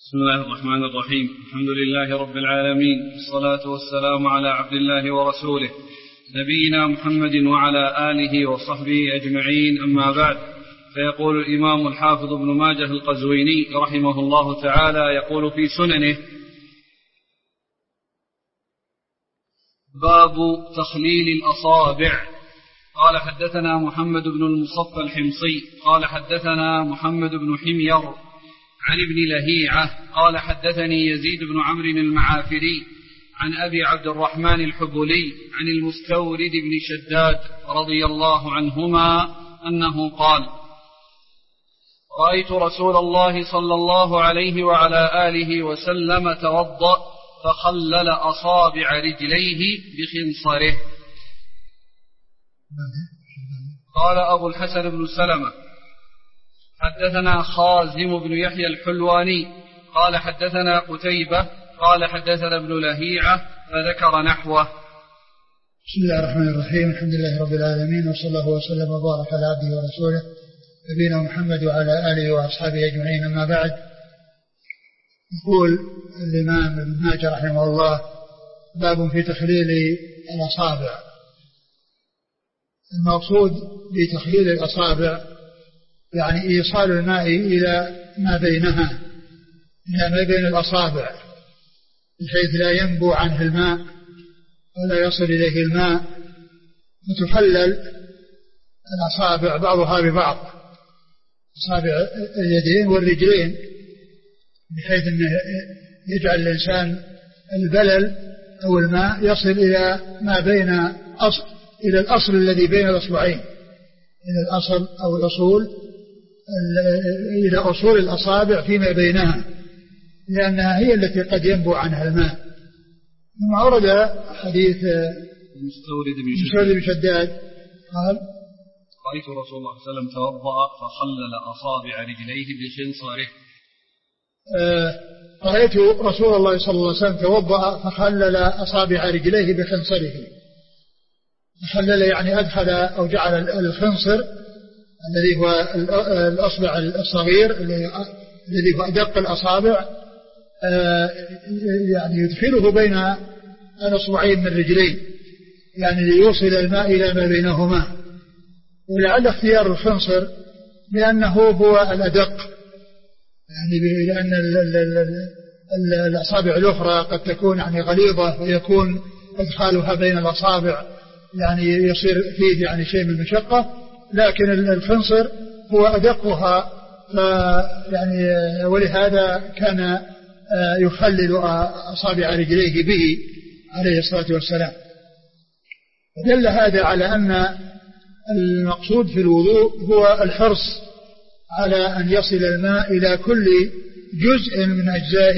بسم الله الرحمن الرحيم. الحمد لله رب العالمين، والصلاة والسلام على عبد الله ورسوله نبينا محمد وعلى آله وصحبه أجمعين، أما بعد. فيقول الإمام الحافظ ابن ماجه القزويني رحمه الله تعالى يقول في سننه: باب تخليل الأصابع. قال حدثنا محمد بن المصفى الحمصي قال حدثنا محمد بن حمير عن ابن لهيعة قال حدثني يزيد بن عمرو المعافري عن أبي عبد الرحمن الحبلي عن المستورد بن شداد رضي الله عنهما أنه قال: رأيت رسول الله صلى الله عليه وعلى آله وسلم توضأ فخلل أصابع رجليه بخنصره. قال أبو الحسن بن سلمة: حدثنا خازم بن يحيى الحلواني قال حدثنا قتيبة قال حدثنا ابن لهيعة فذكر نحوه. بسم الله الرحمن الرحيم. الحمد لله رب العالمين، وصلى الله وسلم وبارك على عبده ورسوله نبينا محمد وعلى آله وأصحابه أجمعين، أما بعد. يقول الإمام ابن ماجه رحمه الله: باب في تخليل الأصابع. المقصود بتخليل الأصابع يعني إيصال الماء إلى ما بينها، إلى ما بين الأصابع، بحيث لا ينبو عنه الماء ولا يصل إليه الماء، وتخلل الأصابع بعضها ببعض، أصابع اليدين والرجلين، بحيث أنه يجعل الإنسان البلل أو الماء يصل إلى ما بين إلى الأصل الذي بين الأصبعين، إلى الأصل أو الأصول، إلى أصول الأصابع فيما بينها، لأنها هي التي قد ينبو عنها الماء. ثم ورد حديث المستورد بن شداد قال: رأيت رسول الله صلى الله عليه وسلم توضأ فخلل أصابع رجليه بخنصره. رأيت رسول الله صلى الله عليه وسلم توضأ فخلل أصابع رجليه بخنصره. خلل يعني أدخل أو جعل الخنصر الذي هو الأصبع الصغير الذي هو أدق الأصابع، يعني يدخله بين الأصبعين من الرجلين، يعني ليوصل الماء إلى ما بينهما. ولعل اختيار الخنصر لأنه هو الأدق، يعني لأن الأصابع الأخرى قد تكون يعني غليظة ويكون إدخالها بين الأصابع يعني يصير فيه يعني شيء من المشقة، لكن الخنصر هو أدقها، يعني ولهذا كان يخلل أصابع رجليه به عليه الصلاة والسلام. دل هذا على أن المقصود في الوضوء هو الحرص على أن يصل الماء إلى كل جزء من أجزاء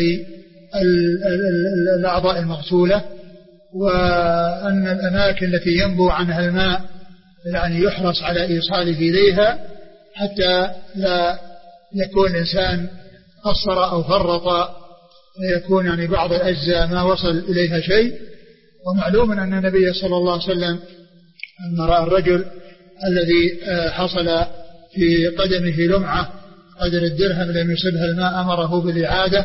الأعضاء المغسولة، وأن الأماكن التي ينبو عنها الماء يعني يحرص على إيصاله إليها، حتى لا يكون الإنسان قصر أو فرط ويكون يعني بعض الأجزاء ما وصل إليها شيء. ومعلوم أن النبي صلى الله عليه وسلم لما رأى الرجل الذي حصل في قدمه لمعة قدر الدرهم لم يصبها الماء أمره بالإعادة.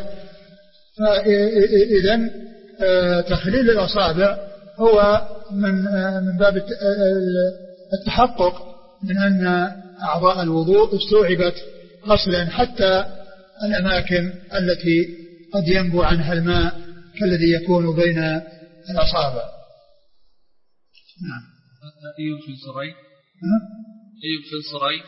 فإذن تخليل الأصابع هو من باب التحقق من أن أعضاء الوضوء استوعبت غسلا، حتى الأماكن التي قد ينبو عنها الماء كالذي يكون بين الأصابع. نعم. أي خنصرين؟ أي خنصرين؟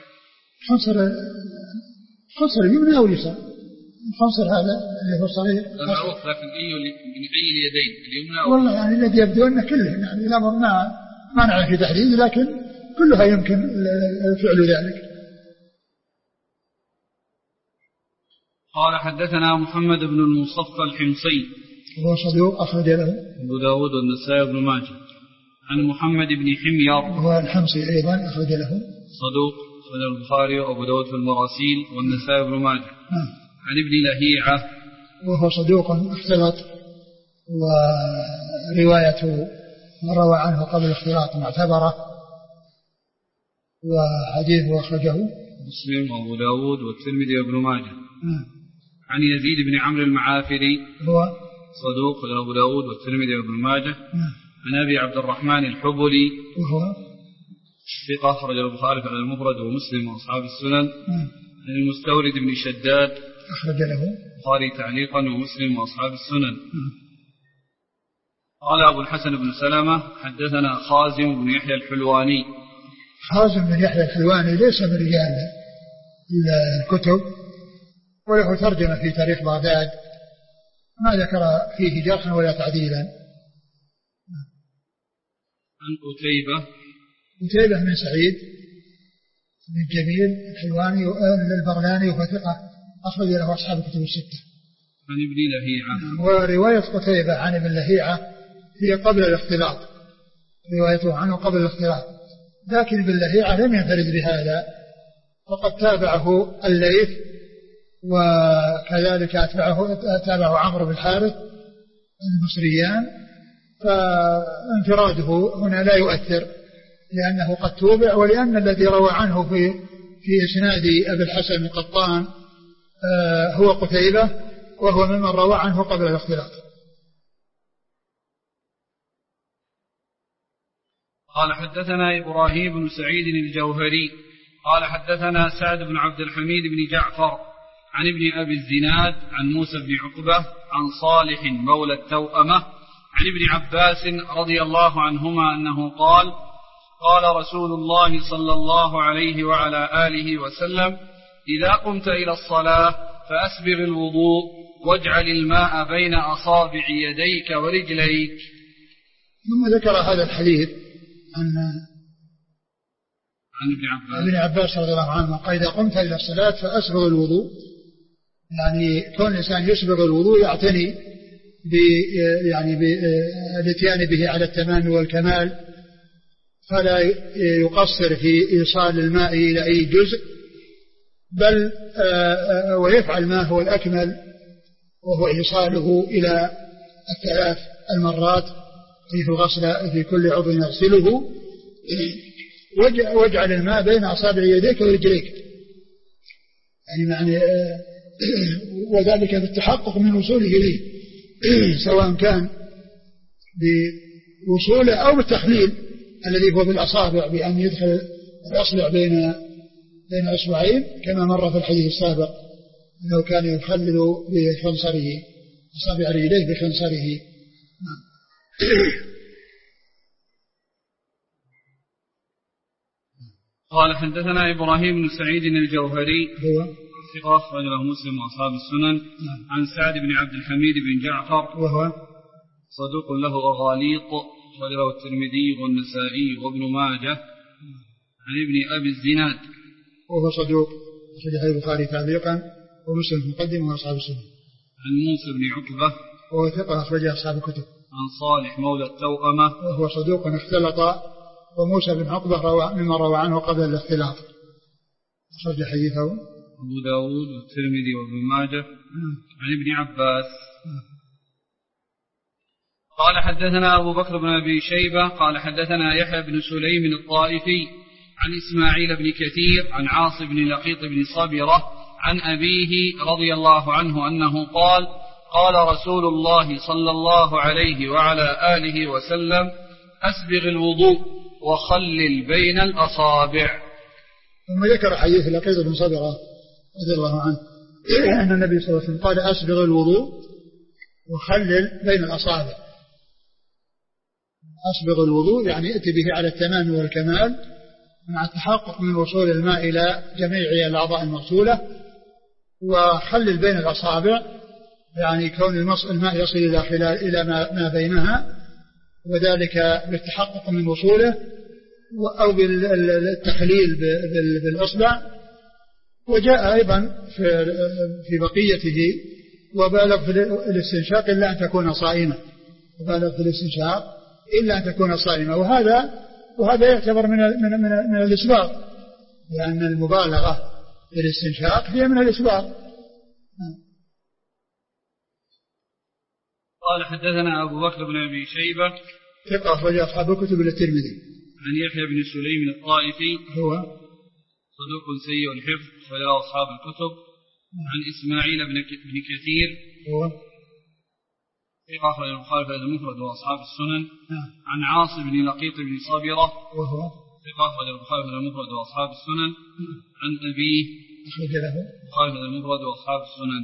خنصر اليمنى أو اليسار. الخنصر هذا اللي هو صغير معروف، لكن من أي اليدين؟ اليمنى أو والله يعني الذي يبدو أن كله، يعني الأمر ما نعرف في تحديد، لكن كلها يمكن فعل ذلك. قال حدثنا محمد بن المصفى الحمصي وهو صدوق أخرج له أبو داود والنسائي بن ماجه. عن محمد بن حمير وهو الحمصي أيضا أخرج له صدوق أخرج البخاري وأبو داود في المراسيل والنسائي بن ماجه. عن ابن لهيعة وهو صدوق اختلط، وروايته من روى عنه قبل الاختلاط معتبرة، وحديثه أخرجه مسلم وأبو داود والترمذي وابن ماجه. عن يزيد بن عمرو المعافري هو صدوق أبو داود والترمذي وابن ماجه. نعم. عن أبي عبد الرحمن الحبلي وهو ثقة أخرج البخاري في المفرد ومسلم وأصحاب السنن. نعم. عن المستورد بن شداد أخرج له البخاري تعليقا ومسلم وأصحاب السنن. نعم. قال أبو الحسن بن سلمة حدثنا خازم بن يحيى الحلواني. خازم بن يحيى الحلواني ليس من رجال الكتب، وله ترجمة في تاريخ بغداد ما ذكر فيه جرحا ولا تعديلا. عن قتيبة بن سعيد بن جميل الحلواني البغلاني وهو ثقة أخرج له أصحاب الكتب الستة. عن ابن لهيعة. ورواية قتيبة عن ابن لهيعة هي قبل الاختلاط، روايته عنه قبل الاختلاط، لكن ابن لهيعة لم ينفرد بهذا، وقد تابعه الليث، وكذلك تابعه عمرو بن الحارث المصريان، فانفراده هنا لا يؤثر لأنه قد توبع، ولأن الذي روى عنه في إسناد أبي الحسن القطان هو قتيبة، وهو ممن روى عنه قبل الاختلاط. قال حدثنا إبراهيم بن سعيد الجوهري قال حدثنا سعد بن عبد الحميد بن جعفر عن ابن أبي الزناد عن موسى بن عقبة عن صالح مولى التوأمة عن ابن عباس رضي الله عنهما أنه قال قال رسول الله صلى الله عليه وعلى آله وسلم إذا قمت إلى الصلاة فأسبغ الوضوء واجعل الماء بين أصابع يديك ورجليك. ثم ذكر هذا الحديث عن ابن عباس رضي الله عنه قال إذا قمت إلى الصلاة فأسبغ الوضوء، يعني كون الإنسان يسبغ الوضوء يعتني بالاتيان به على التمام والكمال، فلا يقصر في إيصال الماء إلى أي جزء، بل ويفعل ما هو الأكمل وهو إيصاله إلى 3 المرات في غسل في كل عضو يغسله، واجعل الماء بين أصابع يديك ورجليك، يعني وذلك بالتحقق من وصوله إليه، سواء كان بوصوله أو بالتخليل الذي هو بالأصابع، بأن يدخل الأصبع بين أصبعين كما مر في الحديث السابق أنه كان يخلل بخنصره أصابع رجليه بخنصره. قال حدثنا إبراهيم بن سعيد الجوهري هو ثقة أخرج له مسلم وأصحاب السنن. عن سعد بن عبد الحميد بن جعفر وهو صدوق له أغاليط وله الترمذي والنسائي وابن ماجه. عن ابن أبي الزناد وهو صدوق أخرجه البخاري تعليقا ومسلم مقدمه وأصحاب السنن. عن موسى بن عقبة وهو ثقة أخرجه أصحاب الكتب. عن صالح مولى التوأمة وهو صدوق اختلط، وموسى بن عقبة مما روى عنه قبل الاختلاط، أخرج حديثه أبو داود والترمذي وابن ماجه. عن ابن عباس قال حدثنا أبو بكر بن أبي شيبة قال حدثنا يحيى بن سليم الطائفي عن إسماعيل بن كثير عن عاص بن لقيط بن صبرة عن أبيه رضي الله عنه أنه قال قال رسول الله صلى الله عليه وعلى آله وسلم أسبغ الوضوء وخلل بين الأصابع. ثم ذكر حديث لقيط بن صبرة رضي الله عنه أن النبي صلى الله عليه وسلم قال أسبغ الوضوء وخلل بين الأصابع. أسبغ الوضوء يعني ائت به على التمام والكمال مع التحقق من وصول الماء إلى جميع الأعضاء المغسولة، وخلل بين الأصابع يعني كون الماء يصل إلى ما بينها، وذلك بالتحقق من وصوله أو بالتخليل بالأصبع. وجاء أيضا في بقيته وبالغ في الاستنشاق إلا أن تكون صائمة، وبالغ في الاستنشاق إلا أن تكون صائمة، وهذا يعتبر من الإسباغ، لأن المبالغة في الاستنشاق هي من الإسباغ. قال حدثنا أبو بكر بن أبي شيبة ثقة أخرج أصحاب الكتب للترمذي. عن يحيى بن سليم الطائفي هو صدوق سيء الحفظ وله أصحاب الكتب. عن إسماعيل بن كثير هو ثقة أخرج البخاري في المفرد وأصحاب السنن. عن عاصم بن لقيط بن صابرة وهو ثقة أخرج البخاري في المفرد وأصحاب السنن. عن أبيه أخرج له البخاري في المفرد وأصحاب السنن.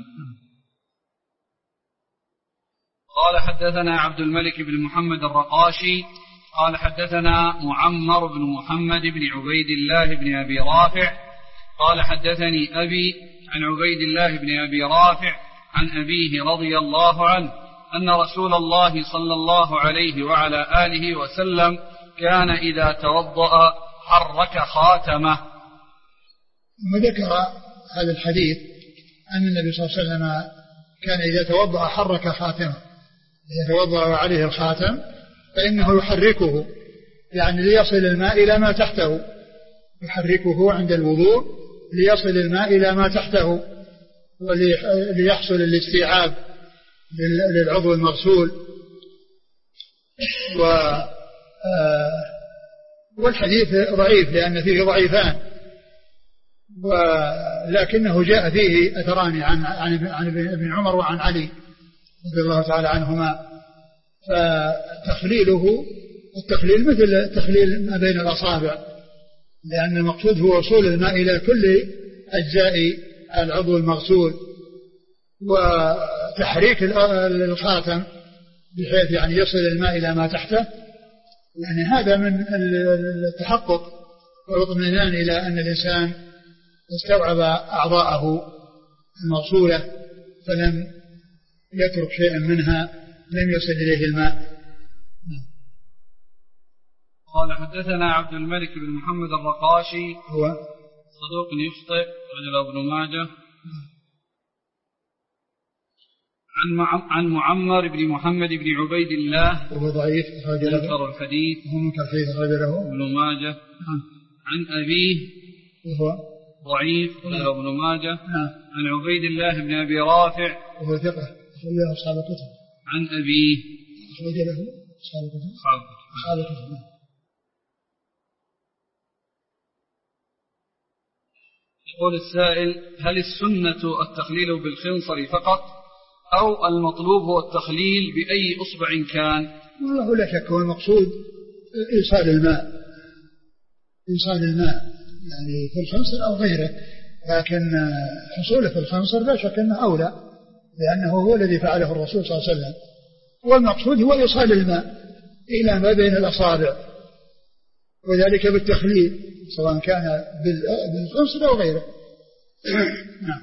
قال حدثنا عبد الملك بن محمد الرقاشي قال حدثنا معمر بن محمد بن عبيد الله بن أبي رافع قال حدثني أبي عن عبيد الله بن أبي رافع عن أبيه رضي الله عنه أن رسول الله صلى الله عليه وعلى آله وسلم كان إذا توضأ حرك خاتمه. وذكر هذا الحديث أن النبي صلى الله عليه وسلم كان إذا توضأ حرك خاتمه، إذا توضأ عليه الخاتم فإنه يحركه يعني ليصل الماء إلى ما تحته، يحركه عند الوضوء ليصل الماء إلى ما تحته وليحصل الاستيعاب للعضو المغسول. والحديث ضعيف لأن فيه ضعيفان، ولكنه جاء فيه أثران عن ابن عمر وعن علي رضي الله تعالى عنهما. التخليل مثل تخليل ما بين الأصابع، لأن المقصود هو وصول الماء إلى كل أجزاء العضو المغسول، وتحريك الخاتم بحيث يعني يصل الماء إلى ما تحته. يعني هذا من التحقق والاطمئنان إلى أن الإنسان استوعب أعضاءه المغسولة فلم يترك شيئا منها لم يصل إليه الماء. قال حدثنا عبد الملك بن محمد الرقاشي هو صدوق يخطئ رجل ابن ماجه. عن معمر بن محمد بن عبيد الله وهو ضعيف منكر الحديث رجله ابن ماجه. عن أبيه وهو ضعيف رجل ابن ماجه. عن عبيد الله بن أبي رافع وهو ثقة أخرج له أصحاب الكتب. عن أبيه أخرج له أصحاب الكتب. يقول السائل: هل السنة التخليل بالخنصر فقط أو المطلوب هو التخليل بأي أصبع كان؟ والله لا شك هو المقصود إيصال الماء يعني في الخنصر أو غيره، لكن حصوله في الخنصر لا شك أنه أولى لأنه هو الذي فعله الرسول صلى الله عليه وسلم، والمقصود هو إيصال الماء إلى ما بين الأصابع، وذلك بالتخليل سواء كان بالخنصر أو غيره. نعم.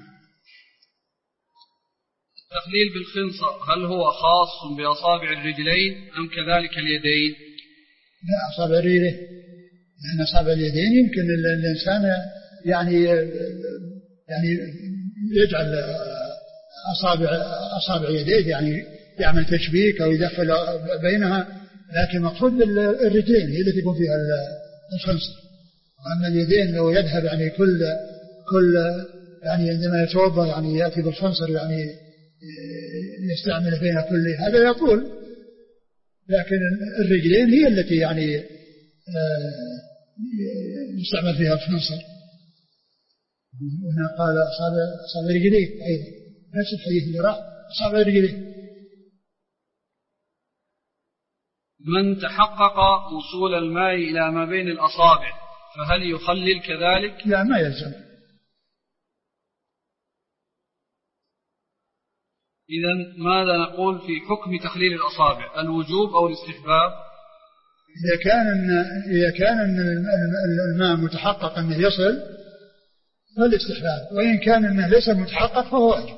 التخليل بالخنصر هل هو خاص بأصابع الرجلين أم كذلك اليدين؟ لا، أصابع الرجلين، لأن أصابع اليدين يمكن الإنسان يعني يجعل أصابع يديه يعني يعمل تشبيك أو يدخل بينها، لكن مقصود الرجلين هي التي يكون فيها الخنصر. وأما اليدين لو يذهب يعني كل يعني عندما يتوضأ يعني يأتي بالخنصر يعني يستعمل بين كل هذا يطول، لكن الرجلين هي التي يعني يستعمل فيها الخنصر. هنا قال أصابع رجليه أيضا نفس الحديث اللي راح أصابع رجليه. من تحقق وصول الماء إلى ما بين الأصابع فهل يخلل كذلك؟ لا، ما يلزم. إذن ماذا نقول في حكم تخليل الأصابع، الوجوب أو الاستحباب؟ إذا كان الماء متحقق أنه يصل فالاستحباب، وإن كان أنه ليس متحقق فهو واجب.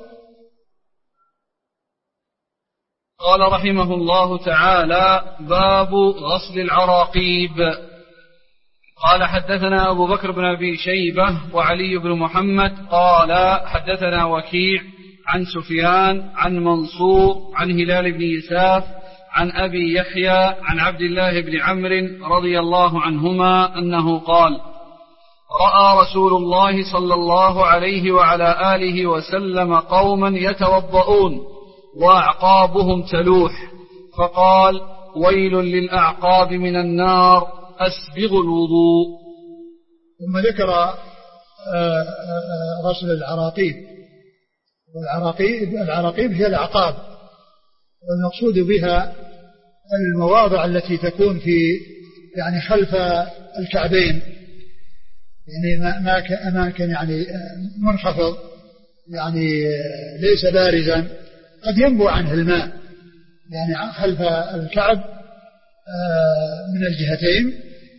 قال رحمه الله تعالى: باب غسل العراقيب. قال حدثنا أبو بكر بن أبي شيبة وعلي بن محمد قال حدثنا وكيع عن سفيان عن منصور عن هلال بن يساف عن أبي يحيى عن عبد الله بن عمرو رضي الله عنهما أنه قال: رأى رسول الله صلى الله عليه وعلى آله وسلم قوما يتوضؤون وأعقابهم تلوح، فقال: ويل للأعقاب من النار، أسبغوا الوضوء. ثم ذكر غسل العراقيب، والعراقيب هي الأعقاب، والمقصود بها المواضع التي تكون في يعني خلف الكعبين، يعني أماكن يعني منخفض، يعني ليس بارزا قد ينبع عنه الماء، يعني خلف الكعب من الجهتين،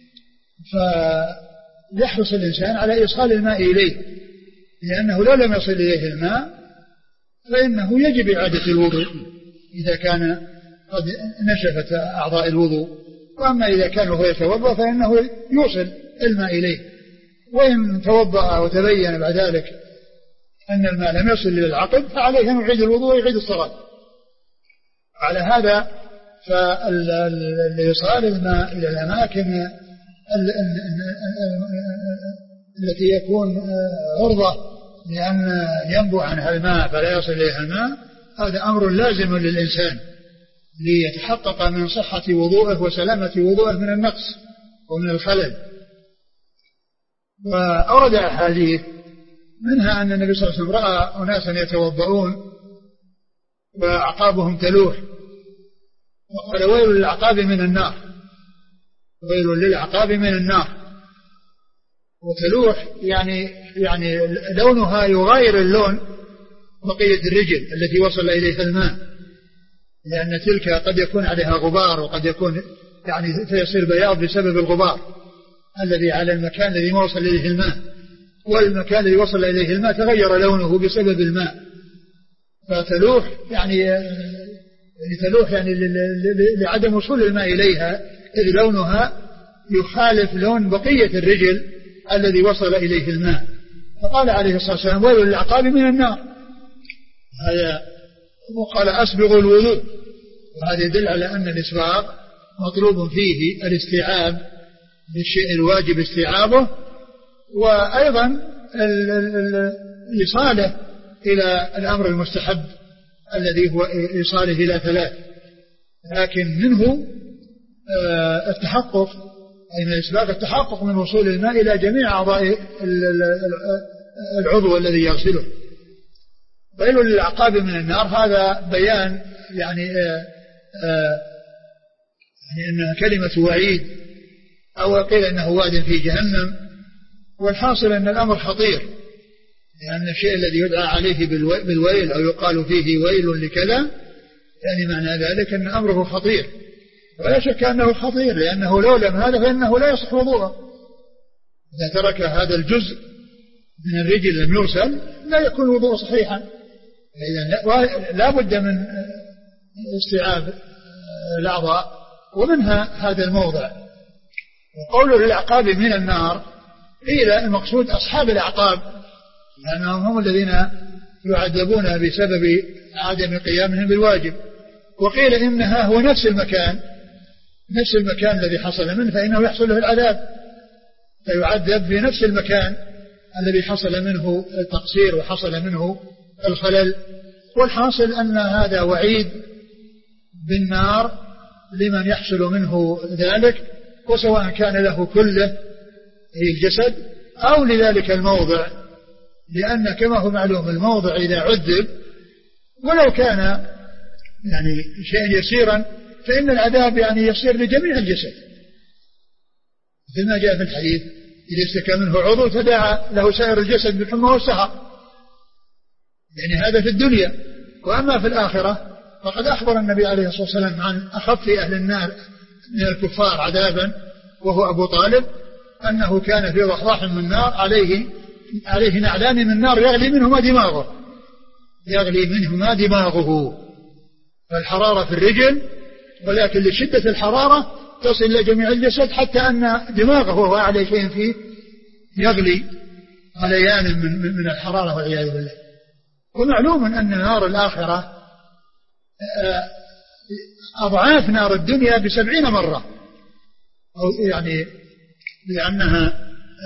فيحرص الإنسان على إيصال الماء إليه، لأنه لو لم يصل إليه الماء فإنه يجب إعادة الوضوء إذا كان قد نشفت أعضاء الوضوء. وأما إذا كان هو يتوضأ فإنه يوصل الماء إليه، وإن توضأ وتبين بعد ذلك أن الماء لم يصل إلى العقب فعليه أن يعيد الوضوء ويعيد الصلاة. على هذا فالإيصال الماء إلى الأماكن التي يكون عرضة لأن ينبع عنها الماء فلا يصل إليها الماء، هذا أمر لازم للإنسان ليتحقق من صحة وضوءه وسلامة وضوءه من النقص ومن الخلل. وأورد أحاديث منها أن النبي صلى الله عليه وسلم رأى أناسا يتوضؤون وأعقابهم تلوح، وقال ويل للأعقاب من النار، ويل للأعقاب من النار. وتلوح يعني لونها يغاير اللون بقية الرجل التي وصل إليها الماء، لأن تلك قد يكون عليها غبار وقد يكون يعني فيصير بياض بسبب الغبار الذي على المكان الذي ما وصل إليه الماء، والمكان الذي وصل إليه الماء تغير لونه بسبب الماء، فتلوح يعني لعدم وصول الماء إليها، إذ لونها يخالف لون بقية الرجل الذي وصل إليه الماء. فقال عليه الصلاة والسلام ويل للأعقاب من النار. هذا وقال أسبغ الوضوء، وهذا يدل على أن الإسباغ مطلوب فيه الاستيعاب للشيء الواجب استيعابه، وأيضا الإصالة إلى الأمر المستحب الذي هو إيصاله إلى ثلاث، لكن منه التحقق أي من الإسباغ التحقق من وصول الماء إلى جميع أعضاء العضو الذي يغسله. ويل للأعقاب من النار، هذا بيان يعني أنها كلمة وعيد، أو قيل أنه واد في جهنم. والحاصل أن الأمر خطير، لأن الشيء الذي يدعى عليه بالويل أو يقال فيه ويل لكذا، يعني معنى ذلك أن أمره خطير، ولا شك أنه خطير، لأنه لو لم هذا فإنه لا يصح وضوءه. إذا ترك هذا الجزء من الرجل لم يغسل لا يكون وضوء صحيحا. لا بد من استيعاب الأعضاء، ومنها هذا الموضع. وقوله للأعقاب من النار قيل المقصود أصحاب الأعقاب، لأنهم هم الذين يعذبون بسبب عدم قيامهم بالواجب. وقيل إنها هو نفس المكان الذي حصل منه، فإنه يحصل له العذاب، فيعذب في نفس المكان الذي حصل منه التقصير وحصل منه الخلل. والحاصل أن هذا وعيد بالنار لمن يحصل منه ذلك، وسواء كان له كله أي الجسد أو لذلك الموضع، لأن كما هو معلوم الموضع إذا عذب ولو كان يعني شيئا يسيرا فإن العذاب يعني يصير لجميع الجسد، مثل ما جاء في الحديث إذا اشتكى منه عضو تداعى له سائر الجسد بالحمى والسهر، يعني هذا في الدنيا. وأما في الآخرة فقد أخبر النبي عليه الصلاة والسلام عن أخف أهل النار من الكفار عذابا وهو أبو طالب، أنه كان في ضحضاح من النار عليه نعلان من نار يغلي منهما دماغه، فالحرارة في الرجل، ولكن لشدة الحرارة تصل إلى جميع الجسد، حتى أن دماغه وهو عليه شيء فيه يغلي غليان من الحرارة والعياذ بالله. ومعلوم أن نار الآخرة أضعاف نار الدنيا ب70 مرة، أو يعني لأنها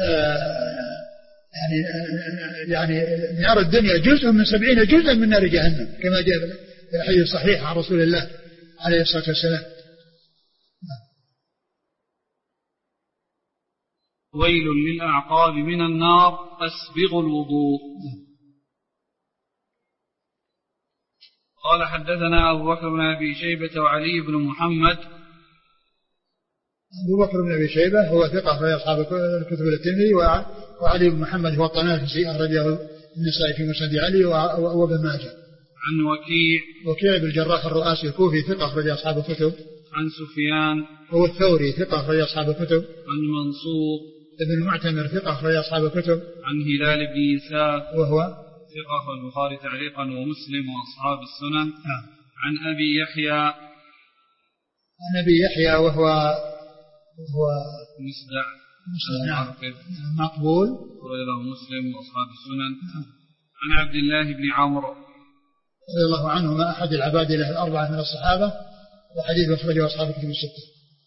يعني نار الدنيا جزء من 70 جزءا من نار جهنم، كما جاء في الحديث الصحيح عن رسول الله عليه الصلاة والسلام. ويل للأعقاب من النار أسبغ الوضوء. قال حدثنا أبو بكر بن أبي شيبة وعلي بن محمد. أبو بكر بن أبي شيبة هو ثقة في أصحاب الكتب الترمذي، وعلي بن محمد هو الطنافسي أخرجه النسائي في مسند علي وابن ماجه. عن وكيع بن الجراح الرؤاسي الكوفي ثقة أخرج أصحاب الكتب. عن سفيان هو الثوري ثقة أخرج أصحاب الكتب. عن منصور ابن المعتمر ثقة أخرج أصحاب الكتب. عن هلال بن يساف وهو ثقة في البخاري تعليقا ومسلم وأصحاب السنن. عن أبي يحيى. عن أبي يحيى وهو مسدع مقبول وله مسلم وأصحاب السنن. عن عبد الله بن عمرو رضي الله عنهما أحد العبادلة الأربعة من الصحابة، وحديث أخرجه أصحاب الكتب الستة.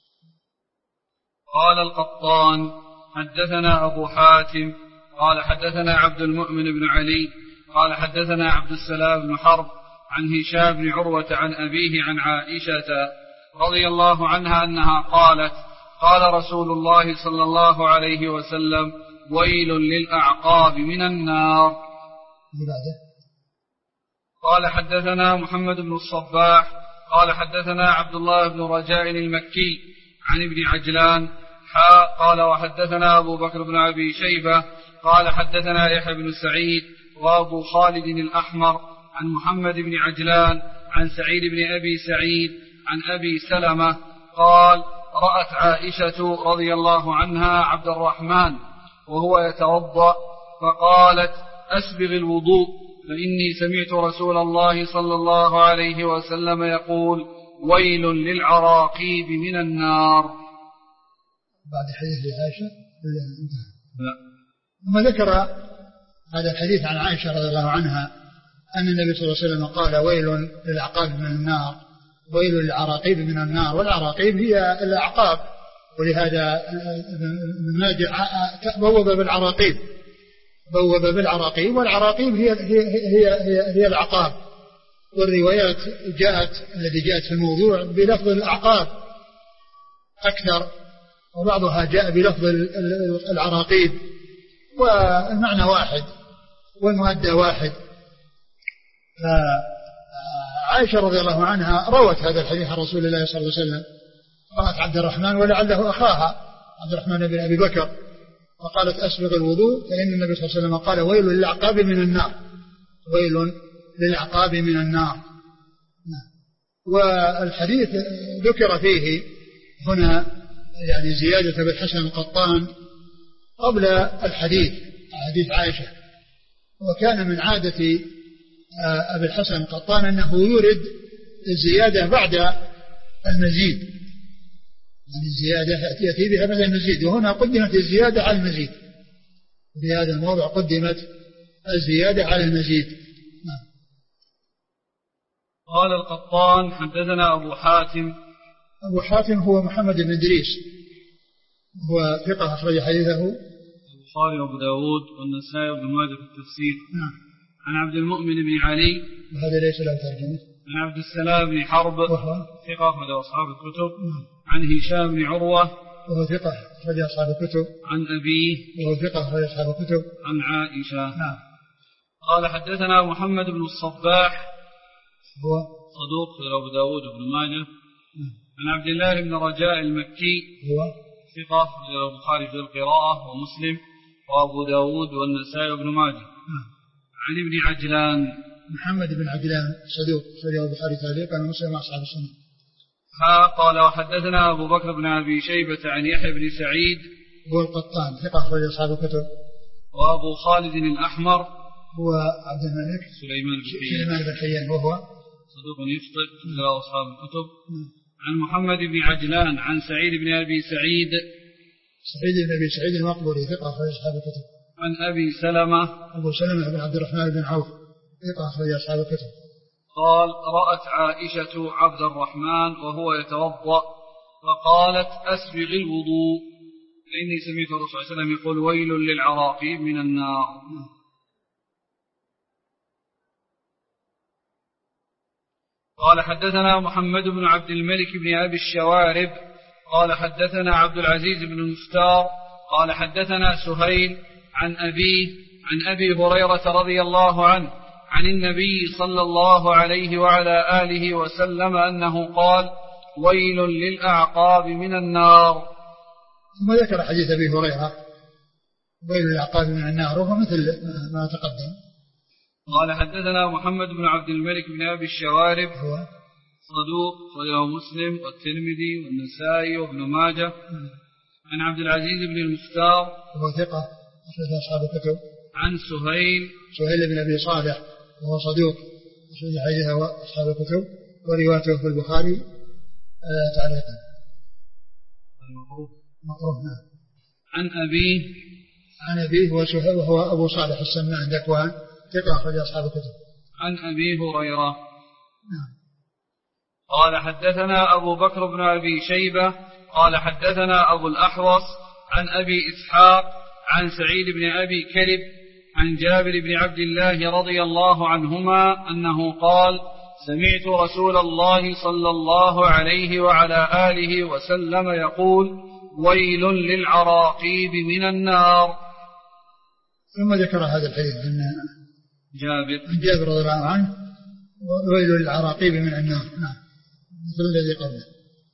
قال القطان حدثنا أبو حاتم قال حدثنا عبد المؤمن بن علي قال حدثنا عبد السلام بن حرب عن هشام بن عروة عن أبيه عن عائشة رضي الله عنها أنها قالت قال رسول الله صلى الله عليه وسلم ويل للأعقاب من النار. قال حدثنا محمد بن الصباح قال حدثنا عبد الله بن رجاء المكي عن ابن عجلان قال وحدثنا أبو بكر بن أبي شيبة قال حدثنا يحيى بن سعيد وأبو خالد الأحمر عن محمد بن عجلان عن سعيد بن أبي سعيد عن أبي سلمة قال رأت عائشة رضي الله عنها عبد الرحمن وهو يتوضأ فقالت أسبغ الوضوء فإني سمعت رسول الله صلى الله عليه وسلم يقول ويل للعراقيب من النار. بعد حديث لعائشة ثم ذكر هذا الحديث عن عائشة رضي الله عنها أن النبي صلى الله عليه وسلم قال ويل للأعقاب من النار ويل للعراقيب من النار. والعراقيب هي الأعقاب، ولهذا ابن ماجه بوب بالعراقيب والعراقيب هي الأعقاب. والروايات التي جاءت في الموضوع بلفظ الأعقاب أكثر، وبعضها جاء بلفظ العراقيب، والمعنى واحد والمؤدى واحد. عائشة رضي الله عنها روت هذا الحديث عن رسول الله صلى الله عليه وسلم، رأت عبد الرحمن ولعله أخاها عبد الرحمن بن أبي بكر، وقالت أسبغ الوضوء فإن النبي صلى الله عليه وسلم قال ويل للأعقاب من النار، ويل للأعقاب من النار. والحديث ذكر فيه هنا يعني زيادة بالحسن القطان قبل الحديث حديث عائشة، وكان من عادة أبي الحسن القطان أنه يورد الزيادة بعد المزيد، يعني الزيادة يأتي بها مثل المزيد، وهنا قدمت الزيادة على المزيد، في هذا الموضع قدمت الزيادة على المزيد. قال القطان حدثنا أبو حاتم هو محمد بن إدريس، هو ثقة أخرج حديثه البخاري وأبو داود والنسائي وابن ماجه في التفسير. عن عبد المؤمن بن علي وهذا ليس له ترجمة. عن عبد السلام بن حرب وهو ثقة أخرج أصحاب الكتب. عن هشام بن عروة وهو ثقة أخرج أصحاب الكتب. عن أبيه وهو ثقة أخرج أصحاب الكتب. عن عائشة. قال حدثنا محمد بن الصباح هو صدوق في أبو داود وابن ماجه. عن عبد الله بن رجاء المكي هو ثقة في البخاري في القراءة ومسلم وأبو داود والنسائي وابن ماجه. عن ابن عجلان محمد بن عجلان صدوق في البخاري تعليقا ومسلم مع أصحاب السنة. قال وحدثنا أبو بكر بن أبي شيبة عن يحيى بن سعيد هو القطان ثقة أخرج أصحاب الكتب. وأبو خالد الأحمر هو عبد الملك سليمان بن حيان وهو صدوق يخطئ في أصحاب الكتب. عن محمد بن عجلان عن سعيد بن أبي سعيد المقبري ثقة أخرج أصحاب الكتب. عن أبي سلمة أبو سلمة بن عبد الرحمن بن عوف ثقة أخرج أصحاب الكتب. قال رأت عائشة عبد الرحمن وهو يتوضأ فقالت أسبغ الوضوء فإني سمعت الرسول صلى الله عليه وسلم يقول ويل للعراقيب من النار. قال حدثنا محمد بن عبد الملك بن أبي الشوارب قال حدثنا عبد العزيز بن المختار قال حدثنا سهيل عن أبيه عن أبي هريرة رضي الله عنه عن النبي صلى الله عليه وعلى آله وسلم أنه قال: ويل للأعقاب من النار. ثم ذكر حديث أبي هريرة ويل للأعقاب من النار، وهو مثل ما تقدم. قال: حدثنا محمد بن عبد الملك بن أبي الشوارب، هو صدوق، صحيح مسلم والترمذي والنسائي وابن ماجه. عن عبد العزيز بن المختار، وهو ثقة أخرج أصحاب الكتب. عن سهيل بن أبي صالح وهو صدوق أخرج حديثه أصحاب الكتب، وروايته في البخاري تعليقا. مقروء. عن أبيه وهو أبو صالح السمان ذكوان ثقة أخرج أصحاب الكتب. عن أبي هريرة. قال: حدثنا أبو بكر بن أبي شيبة قال حدثنا أبو الأحوص عن أبي إسحاق عن سعيد بن أبي كرب عن جابر بن عبد الله رضي الله عنهما أنه قال: سمعت رسول الله صلى الله عليه وعلى آله وسلم يقول: ويل للعراقيب من النار. ثم ذكر هذا الحديث عن جابر رضي الله عنه: ويل للعراقيب من النار. نعم، مثل الذي قبله.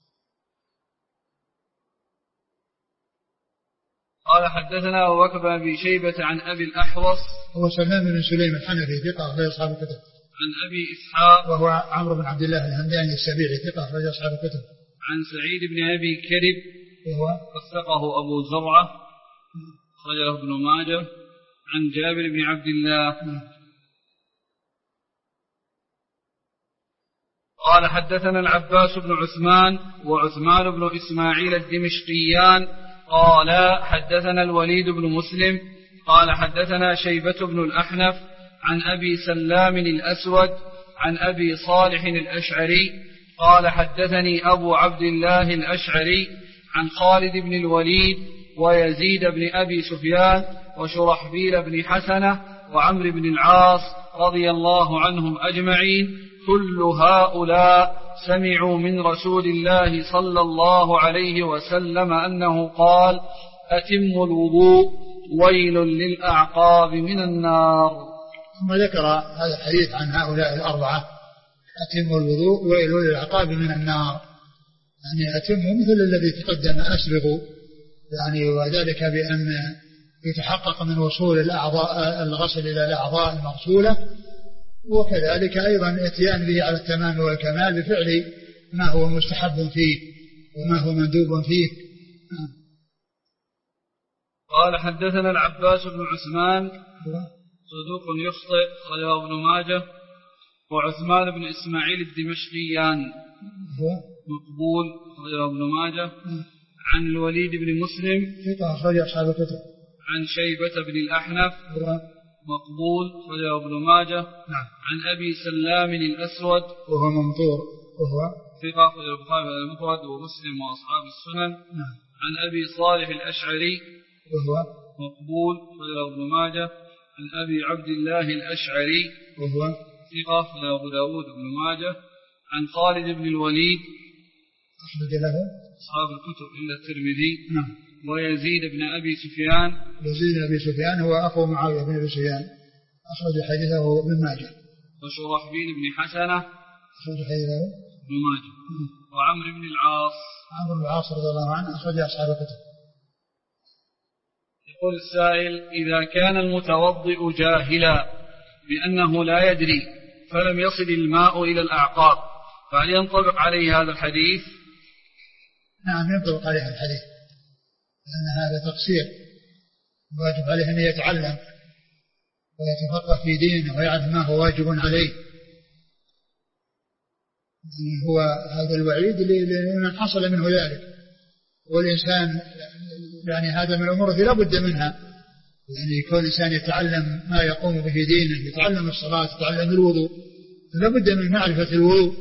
قال: حدثنا أبو بكر بن أبي شيبة عن أبي الأحوص هو سلمان بن سليم الحنفي ثقة أخرج أصحاب الكتب. عن أبي إسحاق وهو عمرو بن عبد الله الهمداني السبيعي ثقة أخرج أصحاب الكتب. عن سعيد بن أبي كرب وهو وثقه أبو زرعة أخرجه ابن ماجه. عن جابر بن عبد الله قال: حدثنا العباس بن عثمان وعثمان بن إسماعيل الدمشقيان قال: حدثنا الوليد بن مسلم قال: حدثنا شيبة بن الأحنف عن أبي سلام الأسود عن أبي صالح الأشعري قال: حدثني أبو عبد الله الأشعري عن خالد بن الوليد ويزيد بن أبي سفيان وشرحبيل بن حسنة وعمر بن العاص رضي الله عنهم أجمعين: كل هؤلاء سمعوا من رسول الله صلى الله عليه وسلم أنه قال: أتموا الوضوء ويل للأعقاب من النار. ثم ذكر هذا الحديث عن هؤلاء الأربعة: أتموا الوضوء ويل للأعقاب من النار، يعني أتموا مثل الذي تقدم أسبغوا، يعني وذلك بأن يتحقق من وصول الأعضاء الغسل إلى الأعضاء المغسولة، وكذلك أيضا اتيان به على التمام والكمال بفعل ما هو مستحب فيه وما هو مندوب فيه. قال: حدثنا العباس بن عثمان صدوق يخطئ خلاه ابن ماجه. وعثمان بن إسماعيل الدمشقيان مقبول خلاه ابن ماجه. عن الوليد بن مسلم ثقة أخرج أصحاب الكتب. عن شيبة بن الأحنف مقبول خرجه ابن ماجه. عن أبي سلام الأسود وهو ممطور وهو ثقة خرجه البخاري المفرد ومسلم وأصحاب السنن. عن أبي صالح الأشعري وهو مقبول خرجه ابن ماجه. عن أبي عبد الله الأشعري وهو ثقة خرجه أبو داود بن ماجه. عن خالد بن الوليد أخرج له أصحاب الكتب إلا الترمذي. ويزيد بن أبي سفيان. يزيد بن أبي سفيان هو أخو معاوية بن أبي سفيان أخرج حديثه ابن ماجه. وشرحبيل بن حسنة أخرج حديثه ابن ماجه. وعمر بن العاص رضي الله عنه أخرج أصحاب الكتب. يقول السائل: إذا كان المتوضئ جاهلا بأنه لا يدري فلم يصل الماء إلى الأعقاب، فهل ينطبق عليه هذا الحديث؟ نعم، ينطبق عليه الحديث، لأن هذا تقصير، واجب عليه أن يتعلم ويتفقه في دينه ويعرف ما هو واجب عليه. يعني هو هذا الوعيد لمن حصل منه ذلك، والإنسان يعني هذا من الأمور التي لا بد منها، يعني يكون الإنسان يتعلم ما يقوم به دينه، يتعلم الصلاة، يتعلم الوضوء، لا بد من معرفة الوضوء.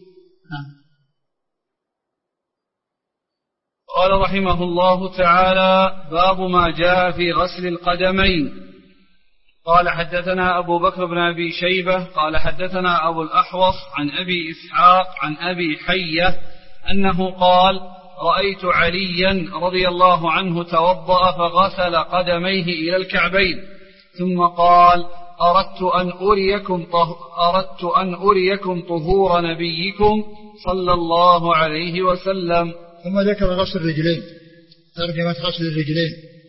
قال رحمه الله تعالى: باب ما جاء في غسل القدمين. قال: حدثنا أبو بكر بن أبي شيبة قال حدثنا أبو الأحوص عن أبي إسحاق عن أبي حية أنه قال: رأيت عليا رضي الله عنه توضأ فغسل قدميه إلى الكعبين، ثم قال: أردت أن أريكم طهور نبيكم صلى الله عليه وسلم. ثم ذكر غسل الرجلين، ترجمة غسل الرجلين.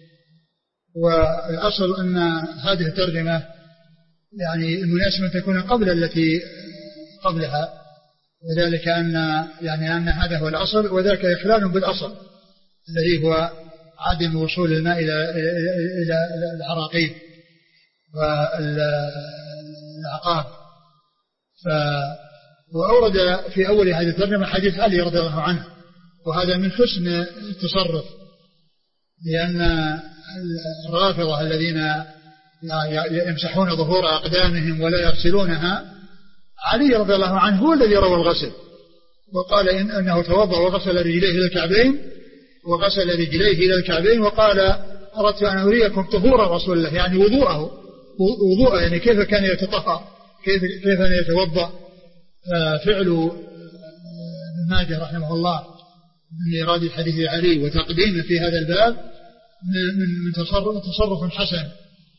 والأصل أن هذه الترجمة يعني المناسب أن تكون قبل التي قبلها، وذلك أن هذا هو الأصل، وذلك إخلال بالأصل الذي هو عدم وصول الماء إلى العراقيب والعقاب. وأورد في أول هذه الترجمة حديث علي رضي الله عنه، وهذا من حسن التصرف، لأن الرافضة الذين يمسحون ظهور أقدامهم ولا يغسلونها، علي رضي الله عنه هو الذي روى الغسل، وقال إنه توضأ وغسل رجليه إلى الكعبين إلى الكعبين، وقال أردت أن أريكم طهور رسول الله، يعني وضوءه يعني كيف كان يتطهر، كيف كان يتوضأ. فعل ابن ماجه رحمه الله من إيراد الحديث علي وتقديمه في هذا الباب من تصرف حسن.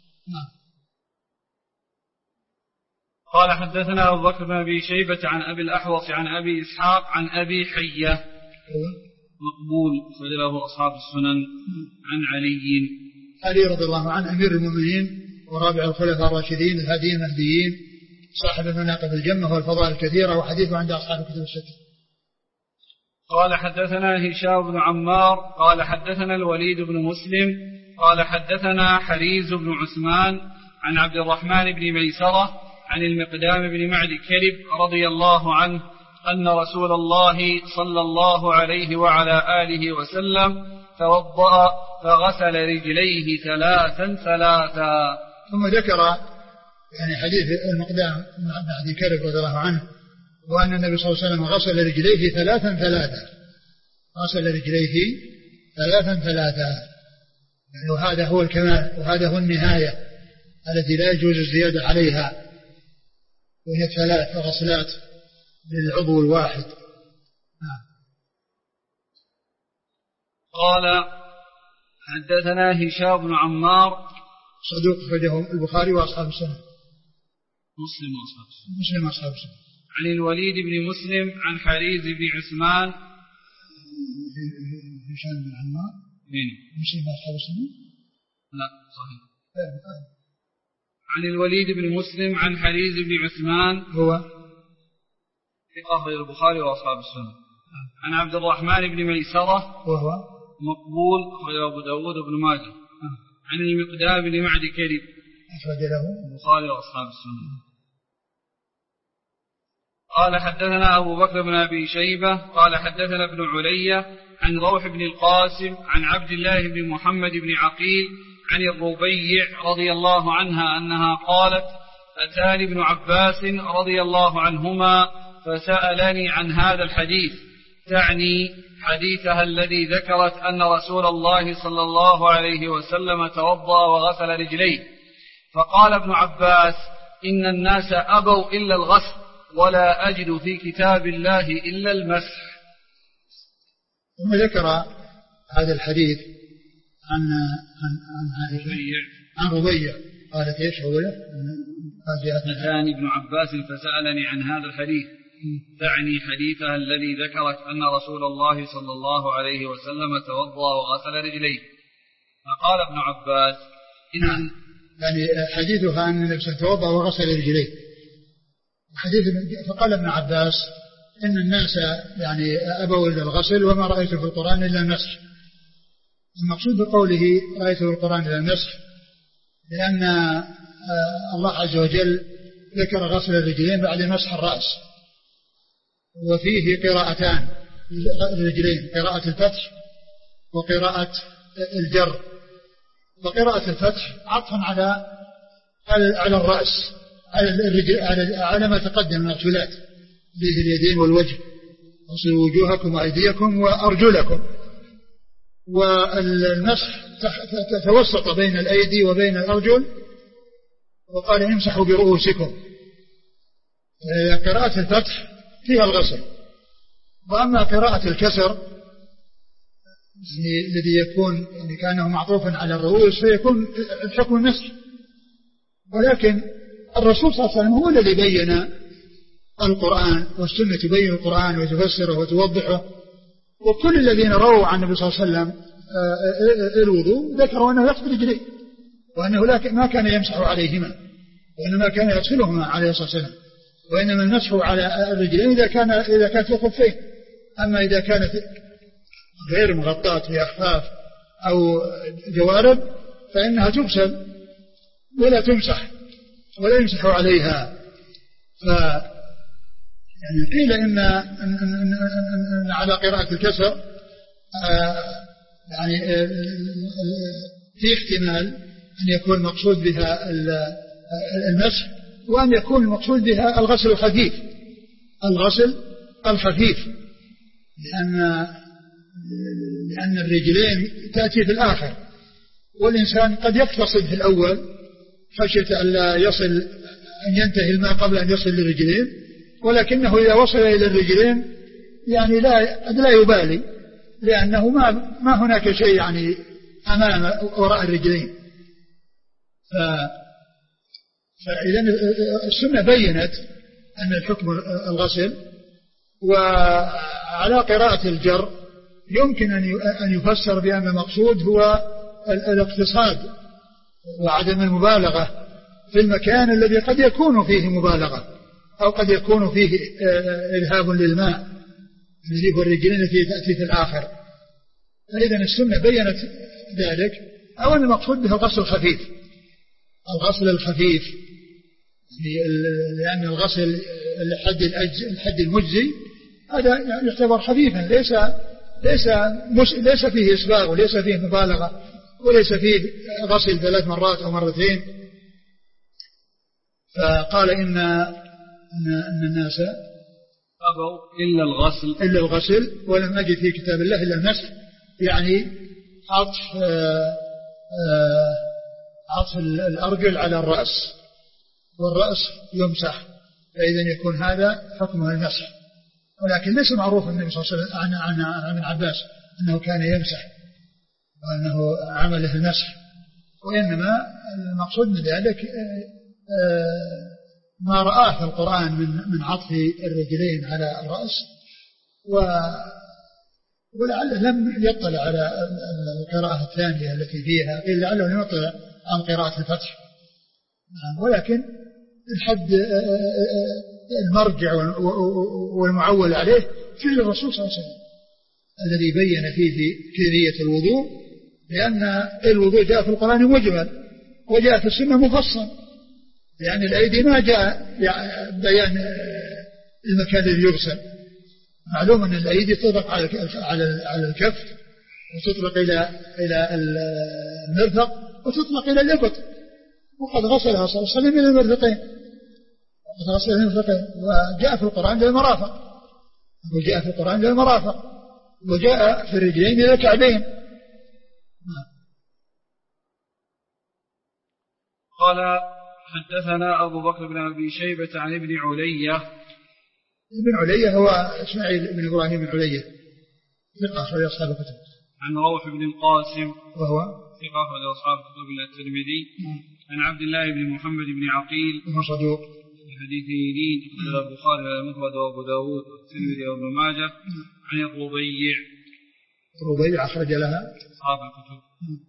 قال حدثنا أبو بكر بن أبي شيبة عن أبي الأحوص عن أبي إسحاق عن أبي حية مقبول فله أصحاب السنن عن علي رضي الله عنه أمير المؤمنين ورابع الخلفاء الراشدين الهاديين المهديين صاحب المناقب الجمة والفضائل الكثيرة، وحديثه عند أصحاب الكتب الستة. قال حدثنا هشام بن عمار قال حدثنا الوليد بن مسلم قال حدثنا حريز بن عثمان عن عبد الرحمن بن ميسرة عن المقدام بن معد كرب رضي الله عنه أن رسول الله صلى الله عليه وعلى آله وسلم توضأ فغسل رجليه ثلاثا. ثم ذكر يعني حديث المقدام بن معد كرب رضي الله عنه، وأن النبي صلى الله عليه وسلم غسل رجليه ثلاثا، يعني وهذا هو الكمال، وهذا هو النهاية التي لا يجوز الزيادة عليها، وهي 3 غسلات للعضو الواحد. قال حدثنا هشام بن عمار صدوق أخرجه البخاري وأصحاب السنة، مسلم وأصحاب السنة. عن الوليد بن مسلم عن حريز بن عثمان هشام بن عمار مسلم وأصحاب السنة لا صحيح. عن الوليد بن مسلم عن حريز بن عثمان هو في أخرج البخاري وأصحاب السنة. عن عبد الرحمن بن ميسرة وهو مقبول أخرج أبو داود بن ماجه. عن المقدام بن معد كرب أخرج له البخاري وأصحاب السنة. قال حدثنا أبو بكر بن أبي شيبة قال حدثنا ابن علية عن روح بن القاسم عن عبد الله بن محمد بن عقيل عن الربيع رضي الله عنها أنها قالت أتاني ابن عباس رضي الله عنهما فسألني عن هذا الحديث، تعني حديثها الذي ذكرت أن رسول الله صلى الله عليه وسلم توضأ وغسل رجليه، فقال ابن عباس إن الناس أبوا إلا الغسل ولا أجد في كتاب الله إلا المسح. ثم ذكر هذا الحديث عن ربيع قالت ايش اوله؟ أتاني ابن عباس فسألني عن هذا الحديث، تعني حديثها الذي ذكرت أن رسول الله صلى الله عليه وسلم توضأ وغسل رجليه، فقال ابن عباس يعني حديثها أن النبي توضأ وغسل رجليه. فقال ابن عباس إن الناس يعني أبوا إلى الغسل وما رأيت في القرآن إلا المسح. المقصود بقوله رأيت في القرآن إلا المسح لأن الله عز وجل ذكر غسل الرجلين بعد مسح الرأس، وفيه قراءتان للرجلين، قراءة الفتح وقراءة الجر. فقراءة الفتح عطفا على الرأس على ما تقدم من الغسلات به اليدين والوجه، غسلوا وجوهكم وأيديكم وأرجلكم، والمسح توسط بين الأيدي وبين الأرجل وقال امسحوا برؤوسكم. قراءة الفتح فيها الغسل، وأما قراءة الكسر الذي يكون يعني كأنه معطوفا على الرؤوس فيكون الحكم المسح، ولكن الرسول صلى الله عليه وسلم هو الذي بين القرآن، والسنة تبين القرآن وتفسره وتوضحه. وكل الذين رووا عن النبي صلى الله عليه وسلم الوضوء ذكروا أنه يغسل رجليه، وأنه ما كان يمسح عليهما، وإنما كان يغسلهما عليه الصلاة والسلام، وإنما المسح على الرجلين إذا كانت في خفين. أما إذا كانت غير مغطاة بأخفاف أو جوارب فإنها تغسل ولا تمسح ولا يمسح عليها. يعني قيل إن على قراءة الكسر يعني في احتمال أن يكون مقصود بها المسح، وأن يكون المقصود بها الغسل الخفيف، الغسل الخفيف، لأن الرجلين تأتي في الآخر، والإنسان قد يقتصد في الأول خشية أن لا يصل، أن ينتهي الماء قبل أن يصل للرجلين، ولكنه إذا وصل إلى الرجلين يعني لا يبالي، لأنه ما هناك شيء يعني أمام وراء الرجلين. فإذا السنة بينت أن الحكم الغسل. وعلى قراءة الجر يمكن أن يفسر بأن المقصود هو الاقتصاد وعدم المبالغة في المكان الذي قد يكون فيه مبالغة أو قد يكون فيه إذهاب للماء الذي هو الرجلين التي تأتي في الآخر. فإذا السنة بينت ذلك، أو أن المقصود به الغسل الخفيف، الغسل الخفيف، لأن الغسل الحد المجزي هذا يعتبر خفيفا، ليس فيه إسباغ وليس فيه مبالغة وليس فيه غسل 3 مرات أو مرتين. فقال إن الناس أبوا إلا الغسل ولم أجد في كتاب الله إلا المسح، يعني عطف الأرجل على الرأس، والرأس يمسح، فإذا يكون هذا حكمه المسح. ولكن ليس معروف النبي صلى الله عليه وسلم عن ابن عباس أنه كان يمسح وأنه عمله المسح، وإنما المقصود من ذلك ما رآه في القرآن من عطف الرجلين على الرأس، ولعله لم يطلع على القراءة الثانية التي فيها، إلا لعله لم يطلع عن قراءة الفتح. ولكن الحد المرجع والمعول عليه في الرسول صلى الله عليه وسلم الذي بين فيه كيفية الوضوء، لأن الوضوء جاء في القرآن مجمل وجاء في السنة مفصل، لأن الأيدي ما جاء بيان المكان الذي يغسل. معلوم أن الأيدي تطلق على الكف، وتطلق إلى المرفق، وتطلق إلى الإبط، وقد غسلها صلى الله عليه وسلم إلى المرفقين، وجاء في القرآن للمرافق، وجاء في الرجلين إلى الكعبين. قال حدثنا أبو بكر بن أبي شيبة عن ابن علية. ابن علية هو إسماعيل بن إبراهيم بن علية، ثقة أخرج أصحاب الكتب. عن روح بن القاسم وهو ثقة أخرج أصحاب الكتب إلا الترمذي. عن عبد الله بن محمد بن عقيل وهو صدوق في حديثه لين أخرج البخاري والمفرد وأبو داود والترمذي وابن ماجه. عن الربيع أخرج لها أصحاب الكتب.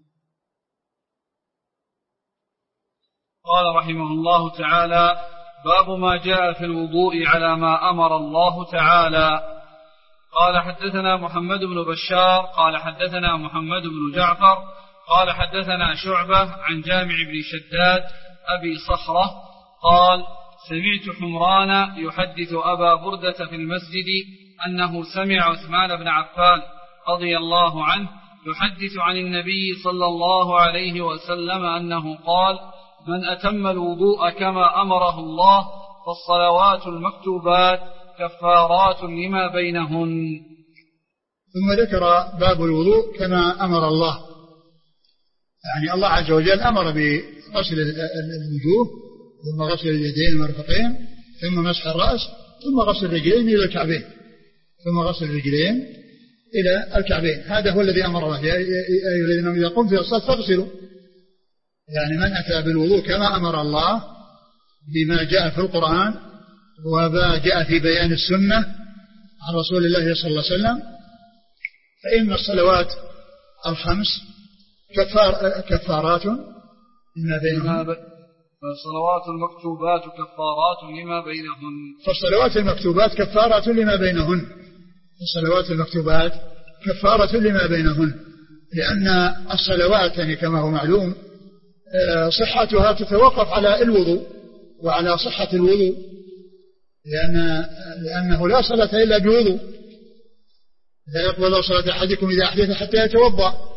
قال رحمه الله تعالى: باب ما جاء في الوضوء على ما أمر الله تعالى. قال حدثنا محمد بن بشار قال حدثنا محمد بن جعفر قال حدثنا شعبة عن جامع بن شداد أبي صخرة قال: سمعت حمران يحدث أبا بردة في المسجد أنه سمع عثمان بن عفان رضي الله عنه يحدث عن النبي صلى الله عليه وسلم أنه قال: من أتم الوضوء كما أمره الله فالصلوات المكتوبات كفارات لما بينهن. ثم ذكر باب الوضوء كما أمر الله، يعني الله عز وجل أمر بغسل الوجوه، ثم غسل اليدين المرفقين، ثم مسح الرأس، ثم غسل الرجلين إلى الكعبين، هذا هو الذي أمر الله: يا أيها الذين آمنوا إذا قمتم إلى الصلاة فاغسلوا. يعني من أتى بالوضوء كما أمر الله بما جاء في القرآن وما جاء في بيان السنة عن رسول الله صلى الله عليه وسلم، فإن الصلوات الخمس كفارات لما بينهن. فالصلوات المكتوبات كفارات لما بينهن. فالصلوات المكتوبات كفارة لما بينهن. الصلوات المكتوبات كفارة لما بينهن، لأن الصلوات يعني كما هو معلوم صحتها تتوقف على الوضوء وعلى صحة الوضوء، لأنه لا صلاة إلا بوضوء، لا يقبل صلاة أحدكم إذا أحدث حتى يتوضأ.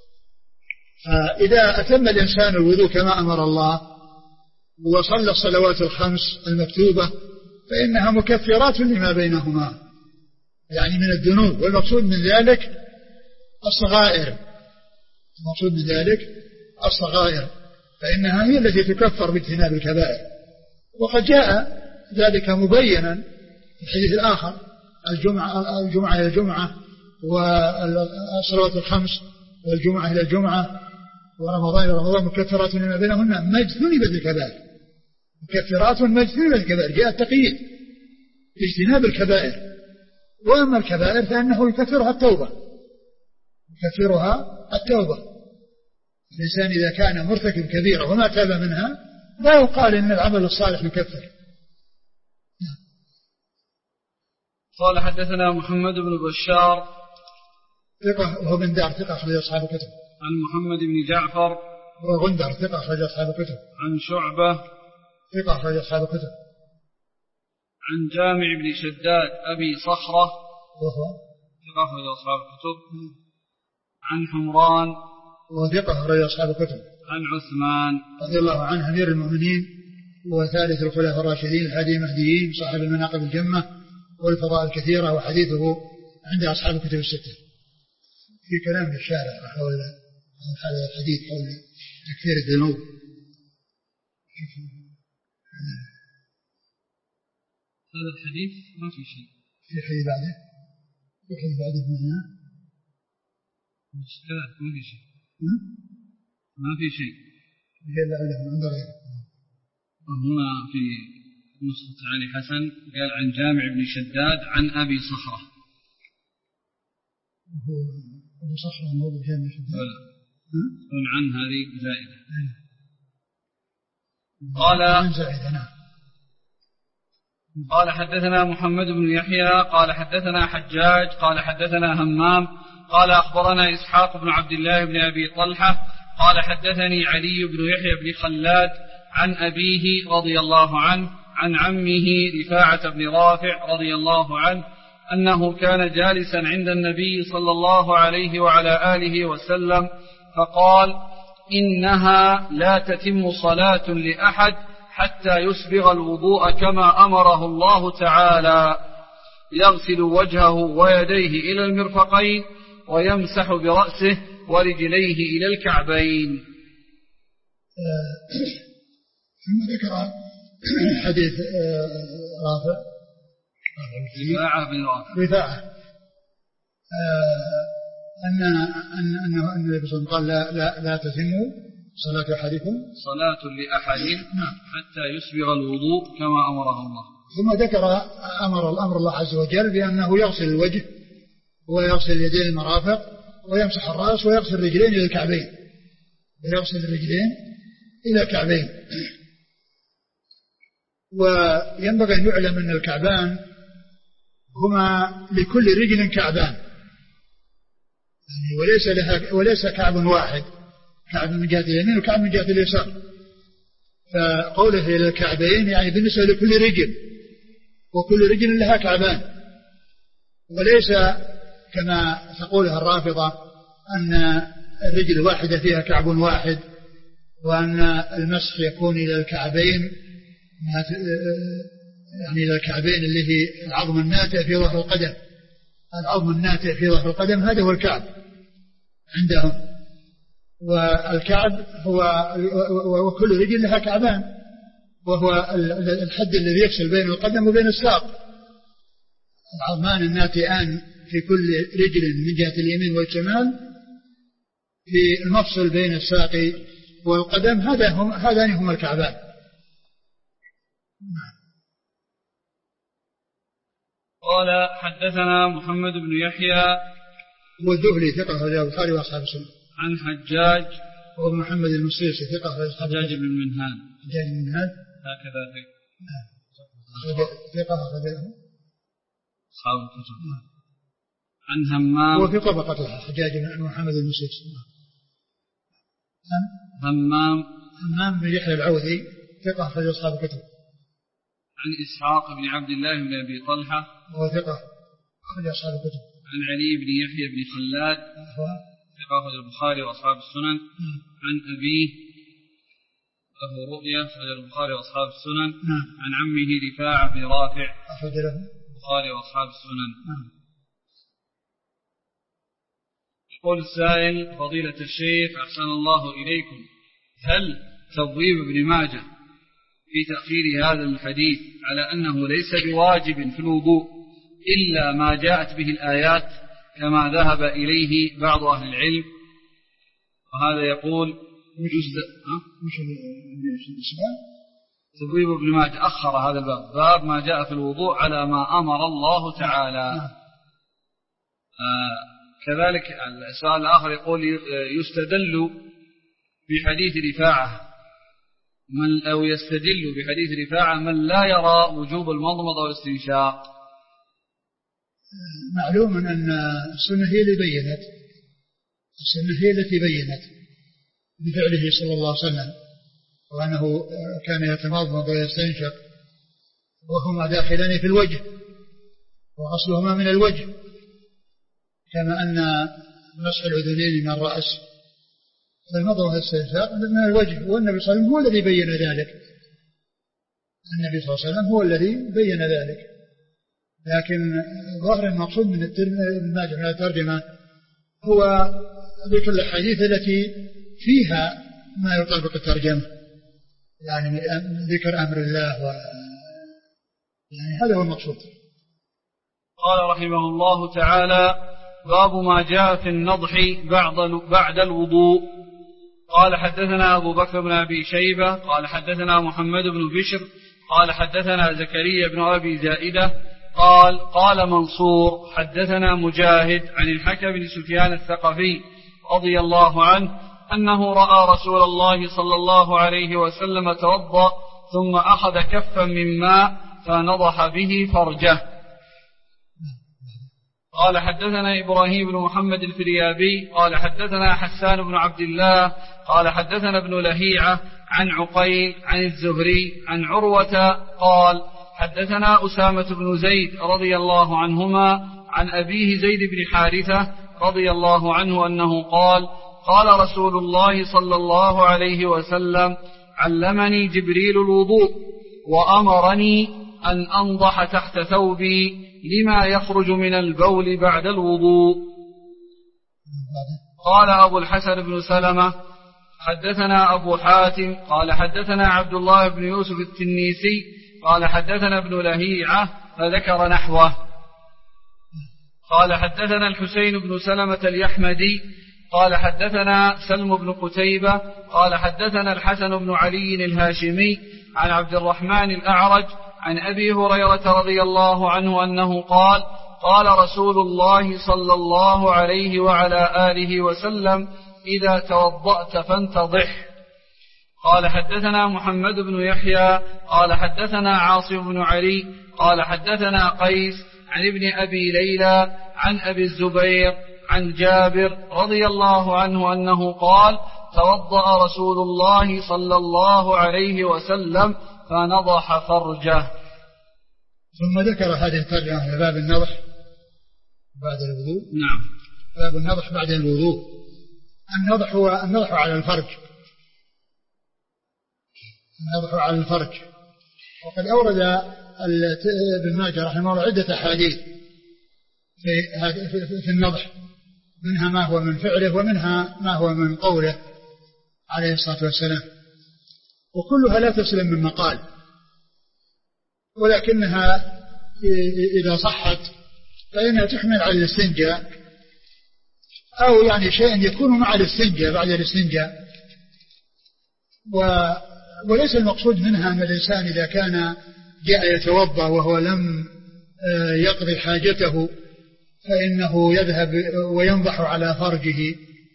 فإذا أتم الإنسان الوضوء كما أمر الله وصلى الصلوات الخمس المكتوبة فإنها مكفرات لما بينهما، يعني من الذنوب. والمقصود من ذلك الصغائر، المقصود من ذلك الصغائر، فإنها هي التي تكفر باجتناب الكبائر. وقد جاء ذلك مبينا في الحديث الآخر: الجمعة إلى الجمعة، والصلوات الخمس، والجمعة إلى الجمعة، ورمضان إلى رمضان مكفرات لما بينهن ما اجتنبت الكبائر. مكفرات ما اجتنبت الكبائر، جاء التقييد باجتناب الكبائر. وأما الكبائر فإنه يكفرها التوبة، الإنسان إذا كان مرتكب كبيرة وما تاب منها لا يقال إن العمل الصالح يكفر. قال حدثنا محمد بن بشار ثقة وهو بن دار ثقة أخرج أصحاب الكتب. عن محمد بن جعفر وغندر ثقة أخرج أصحاب الكتب. عن شعبة ثقة أخرج أصحاب الكتب. عن جامع بن شداد أبي صخرة وهو ثقة أخرج أصحاب الكتب. عن حمران وثقة أخرج أصحاب الكتب. عن عثمان رضي الله عنه أمير المؤمنين وثالث الخلفاء الراشدين الهادي المهديين صاحب المناقب الجمة والفضائل الكثيرة، وحديثه عند أصحاب الكتب الستة. في كلام الشارع حول هذا الحديث حول تكفير الذنوب. هذا الحديث ما في شيء. في حديث بعده هنا مشكلات ما في شيء. ما في شيء. هنا في نسخة علي حسن قال عن جامع بن شداد عن أبي صخرة. أبو صخرة موضوع جامع بن شداد. عن هذه زائدة. قال حدثنا محمد بن يحيى قال حدثنا حجاج قال حدثنا همام قال أخبرنا إسحاق بن عبد الله بن أبي طلحة قال حدثني علي بن يحيى بن خلاد عن أبيه رضي الله عنه عن عمه رفاعة بن رافع رضي الله عنه أنه كان جالسا عند النبي صلى الله عليه وعلى آله وسلم فقال: إنها لا تتم صلاة لأحد حتى يسبغ الوضوء كما أمره الله تعالى، يغسل وجهه ويديه إلى المرفقين ويمسح برأسه ورجليه إلى الكعبين. ثم ذكر حديث رفاعة أنه النبي صلى الله عليه وسلم قال لا تتم صلاة أحدكم لأحد حتى يسبغ الوضوء كما أمره الله. ثم ذكر أمر الله عز وجل بأنه يغسل الوجه ويغسل اليدين المرافق ويمسح الرأس ويغسل الرجلين إلى الكعبين. وينبغي أن يعلم أن الكعبان هما لكل رجل كعبان، يعني وليس كعب واحد، كعب من جهة اليمين وكعب من جهة اليسار. فقوله إلى الكعبين يعني بالنسبة لكل رجل، وكل رجل لها كعبان، وليس كما تقولها الرافضة أن الرجل الواحدة فيها كعب واحد، وأن المسح يكون إلى الكعبين، يعني إلى الكعبين اللي هي العظم الناتئ في ظهر القدم. العظم الناتئ في ظهر القدم هذا هو الكعب عندهم، والكعب هو وكل رجل لها كعبان، وهو الحد الذي يفصل بين القدم وبين الساق. العظمان الناتئان في كل رجل من جهة اليمين والشمال في المفصل بين الساق والقدم، هذان هم الكعبان. قال حدثنا محمد بن يحيى والذهلي ثقة أخرجه البخاري وأصحاب السنن. عن حجاج وابن محمد المصيصي ثقة أخرجه حجاج بن منهال. حجاج بن منهال هكذا ثقة أخرجه أصحاب الكتب. عن همام وفي طبقة حجاج بن محمد المصيصي. همام بن يحيى العوذي ثقة أخرجه أصحاب الكتب. عن إسحاق بن عبد الله بن أبي طلحة وهو ثقة أخرج أصحاب الكتب. عن علي بن يحيى بن خلاد ثقة أخرج البخاري وأصحاب السنن. عن أبيه له رؤية أخرج البخاري وأصحاب السنن. عن عمه رفاعة بن رافع أخرج له البخاري وأصحاب السنن. يقول السائل: فضيلة الشيخ أحسن الله إليكم، هل تبويب ابن ماجه في تأخير هذا الحديث على أنه ليس بواجب في الوضوء إلا ما جاءت به الآيات كما ذهب إليه بعض أهل العلم؟ وهذا يقول تبويب ابن ماجه أخر هذا الباب، باب ما جاء في الوضوء على ما أمر الله تعالى. كذلك السؤال الآخر يقول: يستدل بحديث رفاعة أو يستدل بحديث رفاعة من لا يرى وجوب المضمضة والاستنشاق. معلوم أن السنة هي التي بينت بفعله صلى الله عليه وسلم، وأنه كان يتمضمض ويستنشق وهما داخلان في الوجه وأصلهما من الوجه، كما أن مسح الأذنين من الرأس فالمضمضة والاستنشاق من الوجه، والنبي صلى الله عليه وسلم هو الذي بين ذلك. النبي صلى الله عليه وسلم هو الذي بين ذلك، لكن ظاهر المقصود من الترجمة هو ذكر الحديث التي فيها ما يطابق الترجمة، يعني ذكر أمر الله يعني هذا هو المقصود. قال رحمه الله تعالى: باب ما جاء في النضح بعد الوضوء. قال حدثنا أبو بكر بن أبي شيبة قال حدثنا محمد بن بشر قال حدثنا زكريا بن أبي زائدة قال منصور حدثنا مجاهد عن الحكم بن سفيان الثقفي رضي الله عنه أنه رأى رسول الله صلى الله عليه وسلم توضأ ثم أخذ كفا من ماء فنضح به فرجه. قال حدثنا إبراهيم بن محمد الفريابي قال حدثنا حسان بن عبد الله قال حدثنا ابن لهيعة عن عقيل عن الزهري عن عروة قال حدثنا أسامة بن زيد رضي الله عنهما عن أبيه زيد بن حارثة رضي الله عنه أنه قال رسول الله صلى الله عليه وسلم: علمني جبريل الوضوء وأمرني أن أنضح تحت ثوبي لما يخرج من البول بعد الوضوء. قال أبو الحسن بن سلمة حدثنا أبو حاتم قال حدثنا عبد الله بن يوسف التنيسي قال حدثنا ابن لهيعة فذكر نحوه. قال حدثنا الحسين بن سلمة اليحمدي قال حدثنا سلم بن قتيبة قال حدثنا الحسن بن علي الهاشمي عن عبد الرحمن الأعرج عن أبي هريرة رضي الله عنه أنه قال رسول الله صلى الله عليه وعلى آله وسلم: إذا توضأت فانتضح. قال حدثنا محمد بن يحيى قال حدثنا عاصم بن علي قال حدثنا قيس عن ابن أبي ليلى عن أبي الزبير عن جابر رضي الله عنه أنه توضأ رسول الله صلى الله عليه وسلم فنضح فرجه. ثم ذكر هذه الترجمة في باب النضح بعد الوضوء. نعم. باب النضح بعد الوضوء. النضح هو النضح على الفرج. النضح على الفرج. وقد أورد ابن ماجه رحمه الله عدة أحاديث في النضح، منها ما هو من فعله ومنها ما هو من قوله عليه الصلاة والسلام، وكلها لا تسلم من مقال، ولكنها إذا صحت فإنها تحمل على الاستنجاء، أو يعني شيء يكون مع الاستنجاء بعد الاستنجاء. وليس المقصود منها أن الإنسان إذا كان جاء يتوضأ وهو لم يقضي حاجته فإنه يذهب وينضح على فرجه،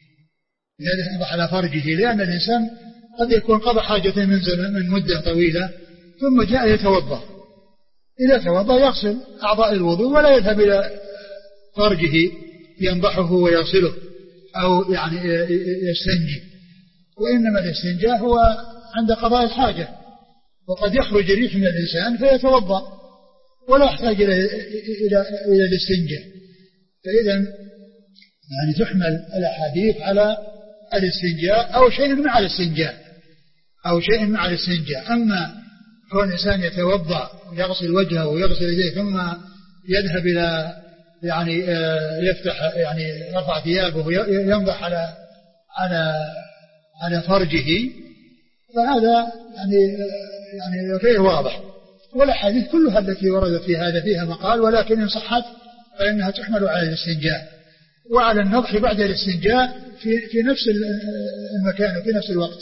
لأن الإنسان قد يكون قضى حاجته من مدة طويلة ثم جاء يتوضأ، إذا توضأ يغسل أعضاء الوضوء ولا يذهب إلى فرجه ينضحه ويغسله أو يعني يستنجي، وإنما الاستنجاء هو عند قضاء الحاجة، وقد يخرج ريح من الإنسان فيتوضأ ولا يحتاج إلى الاستنجاء. فإذا يعني تحمل الأحاديث على الاستنجاء أو شيء مع الاستنجاء. أما كون الإنسان يتوضأ يغسل وجهه ويغسل يديه ثم يذهب إلى يعني يفتح يعني يرفع ثيابه وينضح على فرجه، فهذا يعني غير واضح. والأحاديث كلها التي وردت في هذا فيها مقال، ولكن إن صحت فإنها تحمل على الاستنجاء وعلى النضح بعد الاستنجاء في نفس المكان وفي نفس الوقت.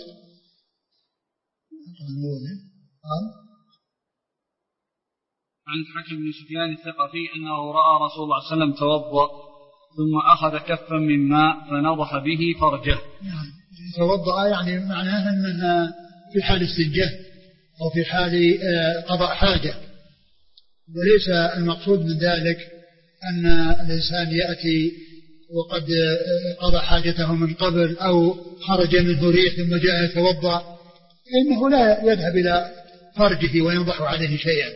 عن الحكم بن سفيان الثقفي أنه رأى رسول الله صلى الله عليه وسلم توضأ ثم أخذ كفا من ماء فنضح به فرجه. توضأ يعني معناه أنها في حال استنجاء أو في حال قضاء حاجة، وليس المقصود من ذلك أن الإنسان يأتي وقد قضى حاجته من قبل أو خرج منه ريح ثم جاء يتوضأ، إنه لا يذهب إلى فرجه وينضح عليه شيئا،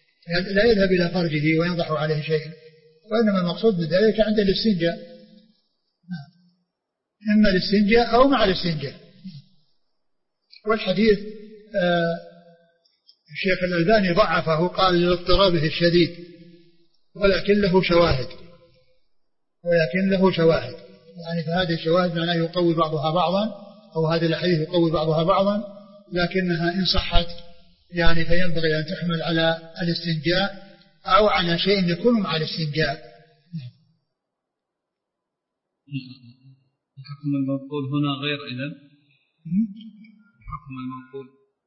وإنما المقصود من ذلك عند الاستنجاء، إما الاستنجاء أو مع الاستنجاء. والحديث الشيخ الألباني ضعفه، قال لاضطرابه الشديد، ولكن له شواهد يعني فهذه الشواهد معناه يقوي بعضها بعضا، أو هذه الحديث يقوي بعضها بعضا، لكنها إن صحت يعني فينبغي أن تحمل على الاستنجاء أو على شيء يكون مع الاستنجاء. الحكم المنقول هنا غير إذن الحكم المنقول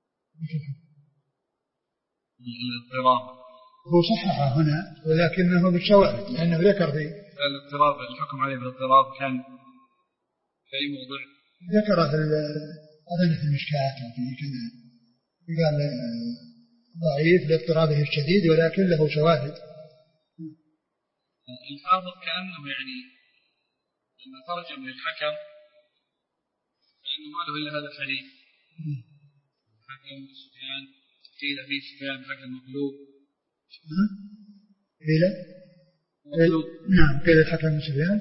الاضطراب هو صححه هنا ولكنه بالشواهد، لأنه ذكر في الاضطراب الحكم عليه بالاضطراب كان في أي موضع ذكره أظن في المشكات وفي كذا، قال ضعيف لاضطرابه الشديد ولكن له شواهد. الحافظ كأنه يعني لما ترجم للحكم فإنه ما له إلا هذا الحديث. الحكم سفيان قيل فيه سفيان حكم مقلوب. قيل نعم قيل الحكم سفيان.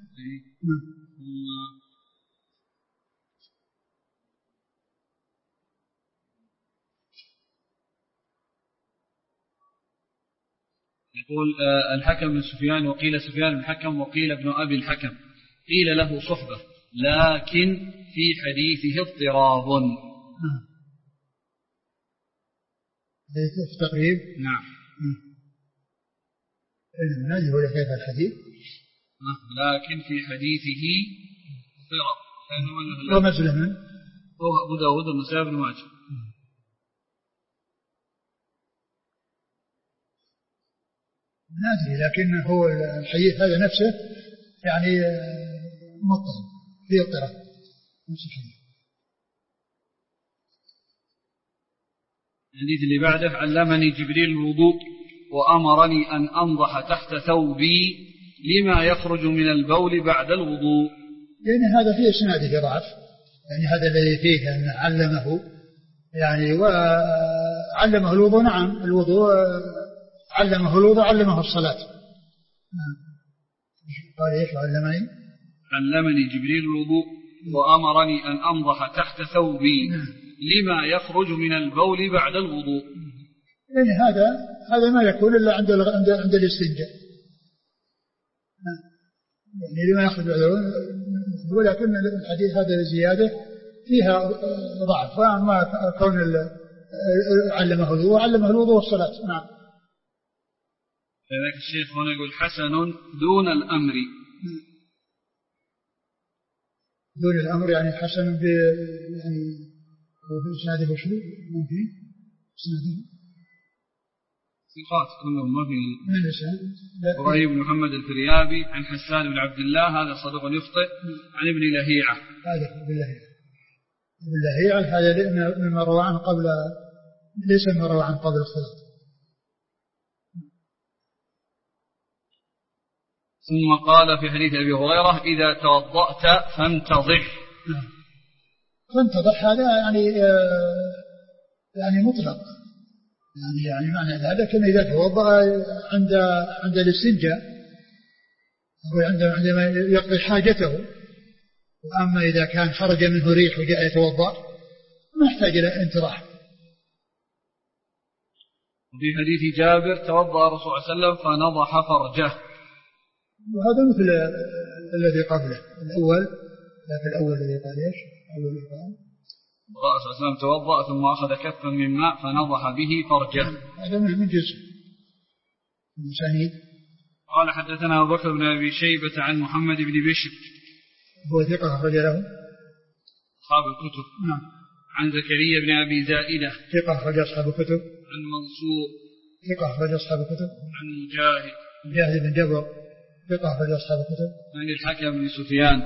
يقول الحكم بن سفيان وقيل سفيان بن الحكم وقيل ابن أبي الحكم، قيل له صحبة لكن في حديثه اضطراب. في تقريب نعم هذه هو كيف الحديث لكن في حديثه اضطراب. ومسلم هو أبو داود والنسائي بن ماجه. نادري، لكن هو الحديث هذا نفسه يعني مضطرب فيه اضطراب نفس الحديث. الحديث اللي بعده علمني جبريل الوضوء وأمرني أن أنضح تحت ثوبي لما يخرج من البول بعد الوضوء. يعني هذا فيه إسناده ضعف، يعني هذا الذي فيه أن علمه يعني وعلمه الوضوء. نعم الوضوء علمه الوضوء علمه الصلاة. قال ايش علمني جبريل الوضوء وأمرني أن أنضح تحت ثوبي لما يخرج من البول بعد الوضوء. يعني هذا ما يكون إلا عند الاستنجاء، يعني لما يخرج بعد الوضوء، ولكن الحديث هذا الزيادة فيها ضعف، وما كون علمه الوضوء والصلاة. نعم. لذلك الشيخ هنا يقول حسن دون الأمر. دون الأمر يعني حسن يعني وفي إسناده وشو ما في إسناده ثقات كلهم ما في. من الإسناد إبراهيم بن محمد الفريابي عن حسان بن عبد الله هذا صدوق يخطئ. عن ابن لهيعة هذا ابن لهيعة هذا مما روى عنه قبل، ليس مما روى عنه قبل الخلاط. ثم قال في حديث أبي هريرة إذا توضأت فانتضح. فانتضح هذا يعني مطلق، يعني معنى هذا كما إذا توضأ عند الاستنجاء أو عندما يقضي حاجته. وأما إذا كان خرج منه ريح وجاء يتوضأ ما يحتاج إلى انتضاح. وفي حديث جابر توضأ الرسول صلى الله عليه وسلم فنضح فرجه، وهذا مثل الذي قبله الأول، لكن الأول الذي قال إيش؟ الأول الذي قال الرسول صلى الله عليه وسلم توضأ ثم أخذ كفا من ماء فنضح به فرجه. هذا من جزء من سنيد. قال حدثنا أبو بكر بن أبي شيبة عن محمد بن بشر هو ثقة أخرج له أصحاب الكتب. نعم. عن زكريا بن أبي زائدة ثقة أخرج أصحاب الكتب. عن منصور ثقة أخرج أصحاب الكتب. عن مجاهد بن جبر ثقة أخرج أصحاب الكتب. عن الحكم بن سفيان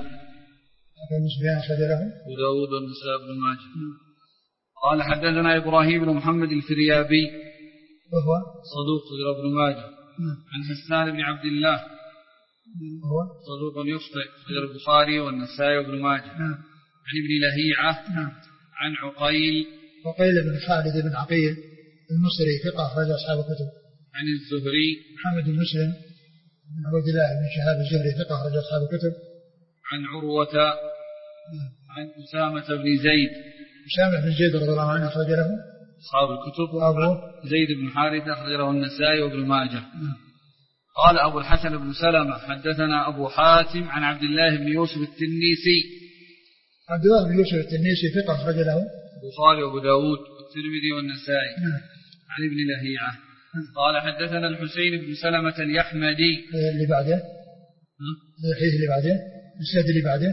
أخرج له أبو داود والنسائي بن ماجه. قال حدثنا إبراهيم بن محمد الفريابي وهو صدوق ابن ماجه. عن حسان بن عبد الله وهو صدوق يخطئ غير البخاري والنسائي وابن ماجه. عن ابن لهيعة عن عقيل بن خالد بن عقيل المصري ثقة أخرج أصحاب الكتب. عن الزهري محمد بن مسلم بن عبد الله بن شهاب الزهري ثقة أخرج أصحاب الكتب. عن عروة عن أسامة بن زيد رضي الله عنه أخرج له أصحاب الكتب. وأبوه زيد بن حارثة أخرج له النسائي وابن ماجه. قال أبو الحسن بن سلمة حدثنا أبو حاتم عن عبد الله بن يوسف التنيسي. عبد الله بن يوسف التنيسي ثقة أخرج له البخاري وأبو داود والترمذي والنسائي. عن ابن لهيعة. قال حدثنا الحسين بن سلمة اليحمدي. اللي بعده الحديث اللي بعده السند اللي بعده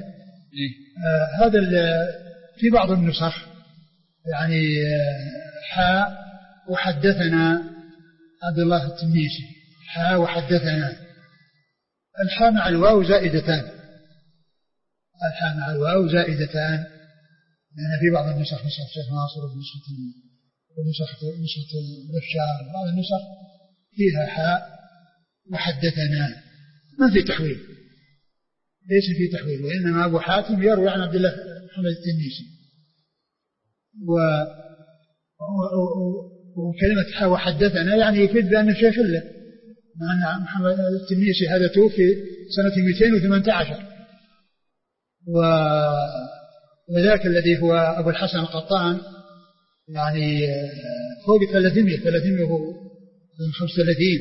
هذا في بعض النسخ يعني حاء وحدثنا عبد الله التنيسي حاء وحدثنا. الحاء مع الواو زائدتان، الحاء مع الواو زائدتان، لأن في بعض النسخ نسخة الشيخ ناصر ونسخة بشار بعض النسخ فيها حاء وحدثنا، ما في تحويل، ليس في تحويل، وإنما أبو حاتم يروي عن عبد الله محمد التنيسي. وكلمة حاء وحدثنا يعني يفيد بأن الشيخ له، مع أن محمد التنيسي هذا توفي سنة 218، وذاك الذي هو أبو الحسن القطان يعني فوق 300 هو من 35.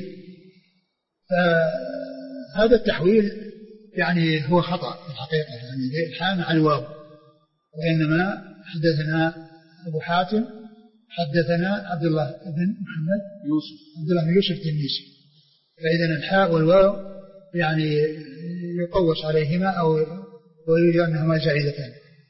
فهذا التحويل يعني هو خطأ في الحقيقة، يعني الحاء مع الواو، وإنما حدثنا أبو حاتم حدثنا عبد الله بن محمد عبد الله بن يوسف التنيسي، فإذا الحاء والواو يعني يقوس عليهما أو ويريد أنهما زائدتان.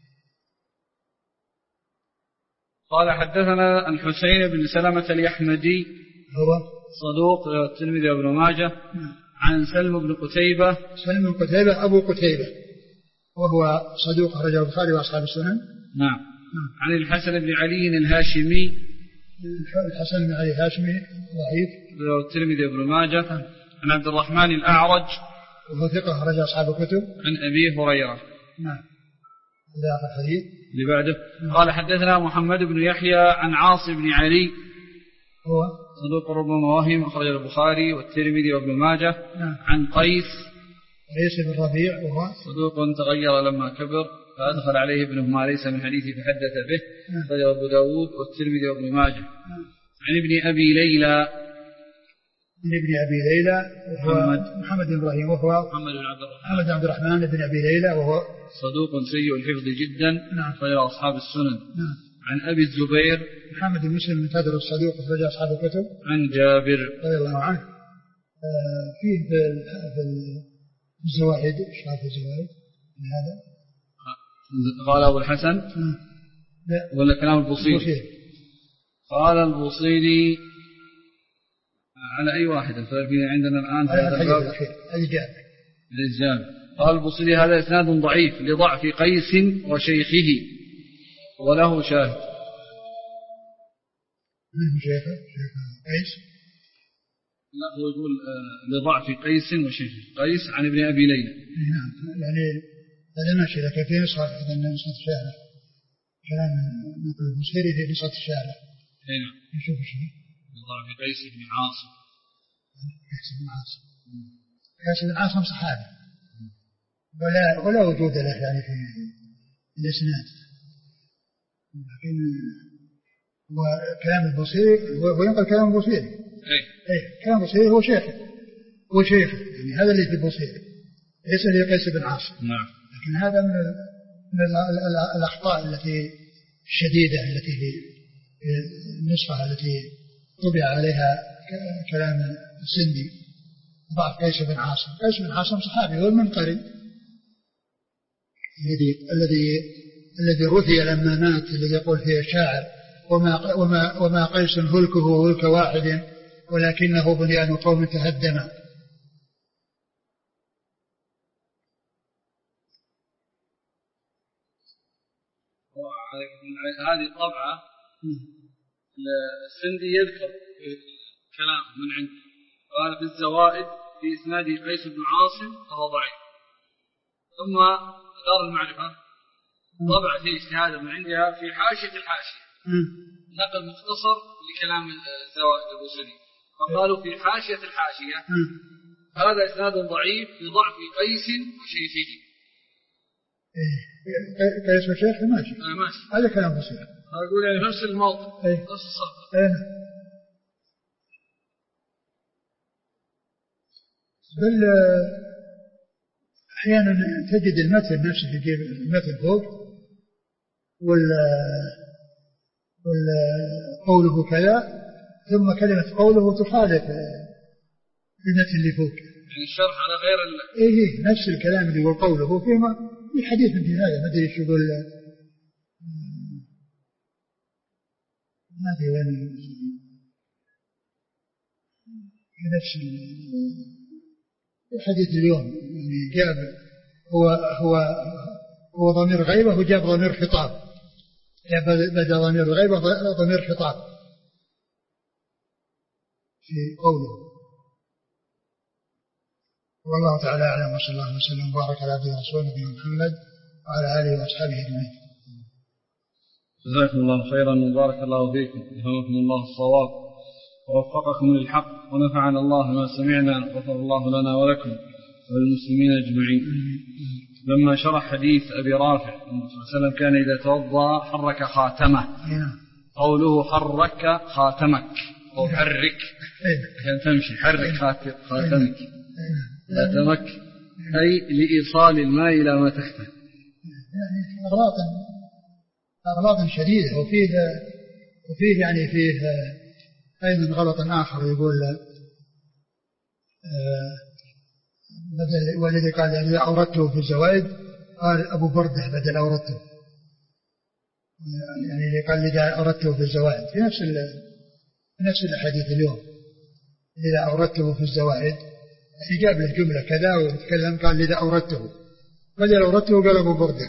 قال حدثنا الحسين بن سلمة اليحمدي هو صدوق الترمذي وابن ماجه. عن سلم بن قتيبة أبو قتيبة وهو صدوق أخرجه البخاري وأصحاب السنن. نعم. عن الحسن بن علي الهاشمي. الحسن بن علي الهاشمي ضعيف الترمذي وابن ماجه. عن عبد الرحمن الأعرج وهو ثقة أخرج أصحاب الكتب. عن أبي هريرة. نعم. هذا آخر حديث اللي بعده. قال حدثنا محمد بن يحيى عن عاصم بن علي هو صدوق ربما وهم أخرج البخاري والترمذي وابن ماجه. عن قيس بن ربيع وهو صدوق تغير لما كبر فأدخل عليه ابنه ما ليس من حديثه فحدث به أخرج أبو داود والترمذي وابن ماجه. عن ابن أبي ليلى وهو محمد بن إبراهيم وهو محمد بن عبد الرحمن بن أبي ليلى وهو صدوق سيء الحفظ جدا أخرج أصحاب السنن. عن أبي الزبير محمد بن مسلم من تدر الصدوق أخرج أصحاب الكتب. عن جابر رضي الله عنه. فيه في الزوائد شرح الزوائد من هذا قال أبو الحسن ولا كلام البوصيري؟ قال البوصيري على أي واحد الفرق عندنا الآن في هذا الباب؟ الإجابة. قال البوصيري هذا إسناد ضعيف لضعف قيس وشيخه وله شاهد. من شيخه قيس؟ لا هو يقول لضعف قيس وشيخه. قيس عن ابن أبي ليلى. نعم يعني هذا ماشي لك في نسخة إذا نسخة الشارع كلام نقول البوصيري في نسخة الشارع. نعم. نشوف شيء. لضعف قيس بن عاصم. قيس بن عاصم صحابي ولا وجود له يعني في الإسناد، لكن وكلام البوصيري وينقل كلام البوصيري. كلام البوصيري هو شيخه يعني هذا اللي في البوصيري ليس لقيس بن عاصم. نعم. لكن هذا من الأخطاء التي الشديدة التي في النسخة التي طبع عليها كلام السندي ضعف قيس بن عاصم. قيس بن عاصم صحابي هو المنقري الذي رثي لما مات، الذي يقول فيه الشاعر وما قيس هلكه هلك واحد ولكنه بنيان قوم تهدم. هذه الطبعة السندي يذكر كلام من عنده قال في الزوائد في إسناده قيس بن عاصم فهو ضعيف. ثم دار المعرفة طبع فيه اجتهاد من عندها في حاشية الحاشية نقل مختصر لكلام الزوائد البوصيري فقالوا في حاشية الحاشية هذا إسناد ضعيف لضعف قيس وشيخه. قيس وشيخه ماشي. هذا كلام بسيط. أقول يعني نفس الموضوع نفس الصفحة. بل أحيانا تجد المتن نفسه يجيب المتن فوق قوله كذا ثم كلمة قوله تخالف المتن اللي فوق. يعني الشرح على غير نفس الكلام اللي هو قوله فيما في حديث في هذا ما أدري شو يقول ما أدري وين نفس الحديث اليوم يعني جاب هو ضمير غيبة وجاب ضمير خطاب، جاب بدل ضمير غيبة ضمير خطاب في قوله. والله تعالى أعلم وصلى الله وسلم وبارك على عبده ورسوله نبينا محمد وعلى آله وأصحابه أجمعين. جزاكم الله خيرا وبارك الله فيكم وفقكم الله الصواب ووفقكم للحق ونفعنا الله ما سمعنا وغفر الله لنا ولكم وللمسلمين أجمعين. لما شرح حديث أبي رافع النبي صلى الله عليه وسلم كان إذا توضأ حرك خاتمه، قوله حرك خاتمك أو حرك عشان تمشي حرك خاتمك أي لإيصال الماء إلى ما تحته. يعني أغلاط شديدة وفيه يعني فيه أيضا غلط آخر يقول بدل والذي قال يعني أوردته في الزوائد قال أبو بردة بدل أوردته، يعني اللي قال إذا أوردته في الزوائد في نفس الحديث اليوم إذا أوردته في الزوائد يعني جاب له جملة كذا ويتكلم قال إذا أوردته بدل أوردته قال أبو بردة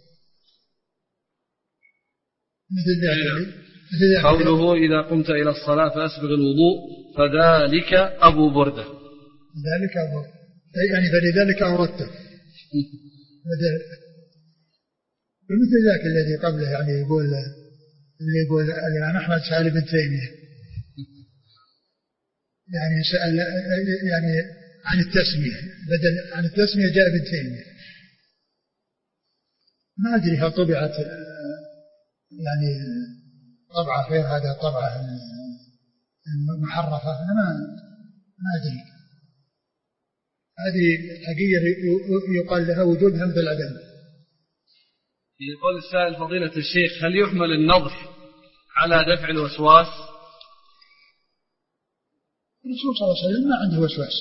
مثل ذلك. قوله إذا قمت إلى الصلاة فأسبغ الوضوء فذلك أبو بردة ذلك أبو يعني فلذلك أوردته مثل ذاك الذي قبله يعني يقول الإمام أحمد سأل ابن تيمية يعني سأل يعني عن التسمية بدل عن التسمية جاء ابن تيمية. ما أدري هل طبعت يعني طبعة غير هذا الطبعة المحرفة أنا ما أدري. هذه حقيقة يقال لها وجود همز العدم. يقول السائل فضيلة الشيخ هل يحمل النضح على دفع الوسواس؟ الرسول صلى الله عليه وسلم ما عنده وسواس،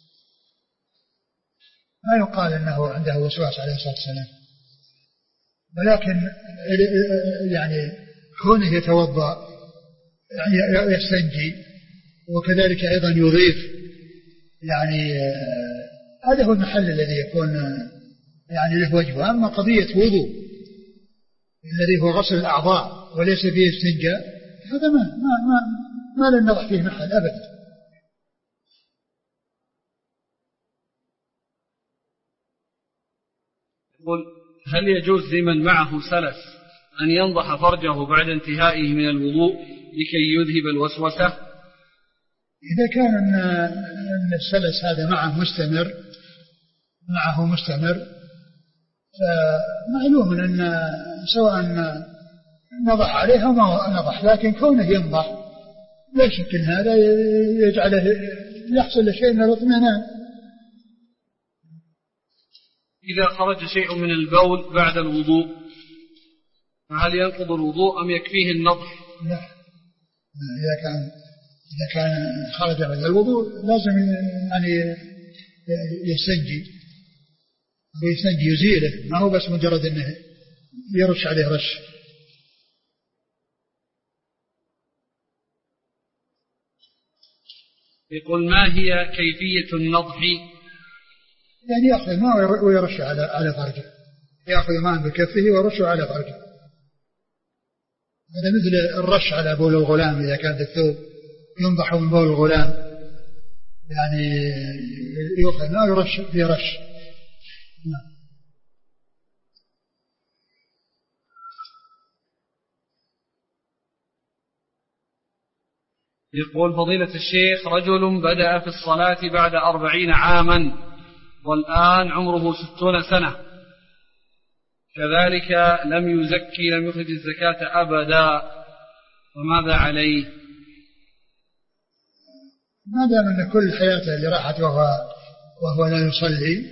ما يقال أنه عنده وسواس عليه الصلاة والسلام، ولكن يعني كونه يتوضأ يستنجي وكذلك أيضا يضيف يعني هذا هو المحل الذي يكون يعني له وجهه. أما قضية وضوء الذي هو غسل الأعضاء وليس فيه استنجاء هذا ما لن نضع فيه محل أبدا. يقول هل يجوز لمن معه سلس أن ينضح فرجه بعد انتهائه من الوضوء لكي يذهب الوسوسة؟ إذا كان أن السلس هذا معه مستمر فمعلوم أن سواء نضح عليه أو ما نضح، لكن كونه ينضح لا شك أن هذا يجعله يحصل شيء من الاطمئنان. إذا خرج شيء من البول بعد الوضوء فهل ينقض الوضوء أم يكفيه النضح؟ لا، إذا كان خرج من الوضوء لازم يعني يستنجي يزيله، ما هو بس مجرد أنه يرش عليه رش. يقول ما هي كيفية النضح؟ يعني يأخذ ماء ويرش على فرجه، يأخذ ماء بكفه ويرشه على فرجه. هذا مثل الرش على بول الغلام إذا كان الثوب ينضح من بول الغلام، يعني يأخذ ماء ويرش في رش. يقول فضيلة الشيخ رجل بدأ في الصلاة بعد 40 عاما والآن عمره 60 سنة، كذلك لم يخرج الزكاة أبدا، فماذا عليه؟ ما دام أن كل حياته اللي راحت وهو لا يصلي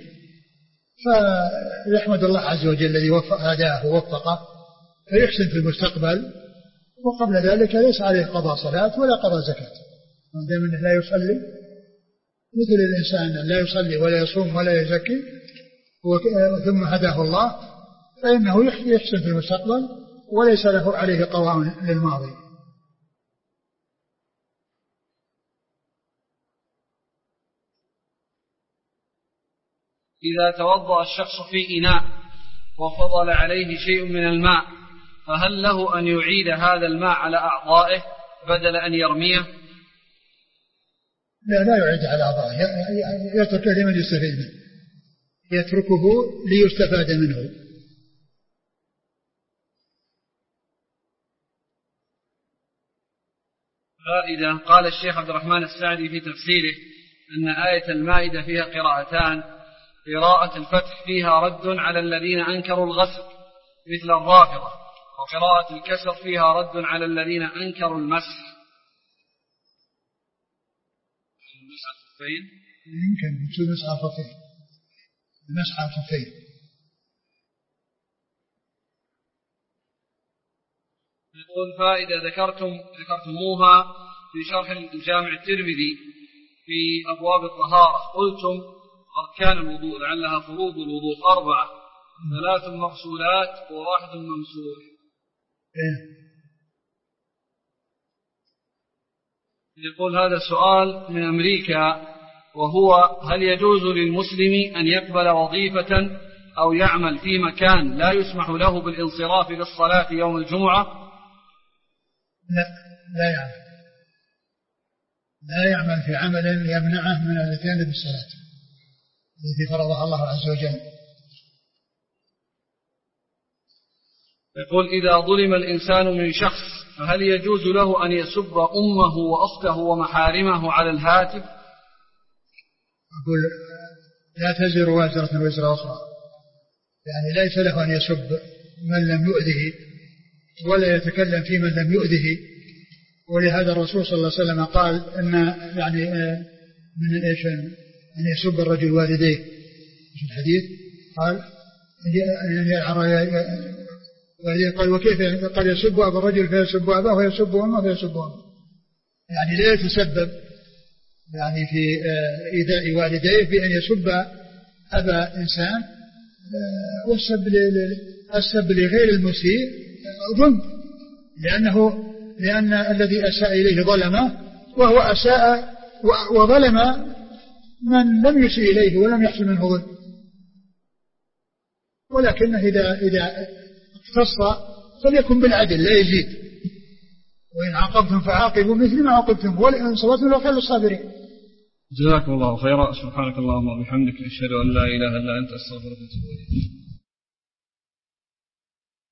فيحمد الله عز وجل الذي هداه ووفقه فيحسن في المستقبل، وقبل ذلك ليس عليه قضاء صلاة ولا قضاء زكاة ما دام أنه لا يصلي، مثل الإنسان لا يصلي ولا يصوم ولا يزكي ثم هداه الله فإنه يحسن في المستقبل وليس له عليه قضاء للماضي. إذا توضأ الشخص في إناء وفضل عليه شيء من الماء فهل له أن يعيد هذا الماء على أعضائه بدل أن يرميه؟ لا يعيد على أعضائه، يتركه لمن يستفيد منه، يتركه ليستفاد منه. فائدة. قال الشيخ عبد الرحمن السعدي في تفسيره أن آية المائدة فيها قراءتان، قراءة الفتح فيها رد على الذين أنكروا الغسل مثل الرافضة، وقراءة الكسر فيها رد على الذين أنكروا المسح. يمكن يصير مسح الخفين، مسح الخفين. يقول فائدة ذكرتموها في شرح الجامع الترمذي في أبواب الطهارة، قلتم أركان الوضوء لعلها فروض الوضوء 4، 3 مغسولات و1 ممسوح. يقول هذا سؤال من أمريكا، وهو هل يجوز للمسلم أن يقبل وظيفة أو يعمل في مكان لا يسمح له بالانصراف للصلاة يوم الجمعة؟ لا يعمل في عمل يمنعه من الاتيان بالصلاة التي فرضها الله عز وجل. يقول إذا ظلم الإنسان من شخص فهل يجوز له أن يسب أمه وأخته ومحارمه على الهاتف؟ أقول لا تزر وازرة وزر أخرى، يعني ليس له أن يسب من لم يؤذه ولا يتكلم في من لم يؤذه، ولهذا الرسول صلى الله عليه وسلم قال أن يعني من إيش أن يسب الرجل والديه في الحديث، قال قال وكيف قال يسب أبا الرجل فيسب أباه ويسب أمه فيسب أمه، يعني لا يتسبب يعني في إيذاء والديه بأن يسب أبا إنسان، والسب السب لغير المسيء ظلم، لأن الذي أساء إليه ظلمه، وهو أساء وظلم من لم يسيء إليه ولم يحصل منه ظلم. ولكنه إذا اختص فليكن بالعدل لا يزيد، وإن عاقبتم فعاقبوا مثل ما عاقبتم ولئن صبرتم لخير للصابرين. جزاكم الله خيرا. سبحانك اللهم وبحمدك أشهد أن لا إله إلا أنت أستغفرك وأتوب إليك.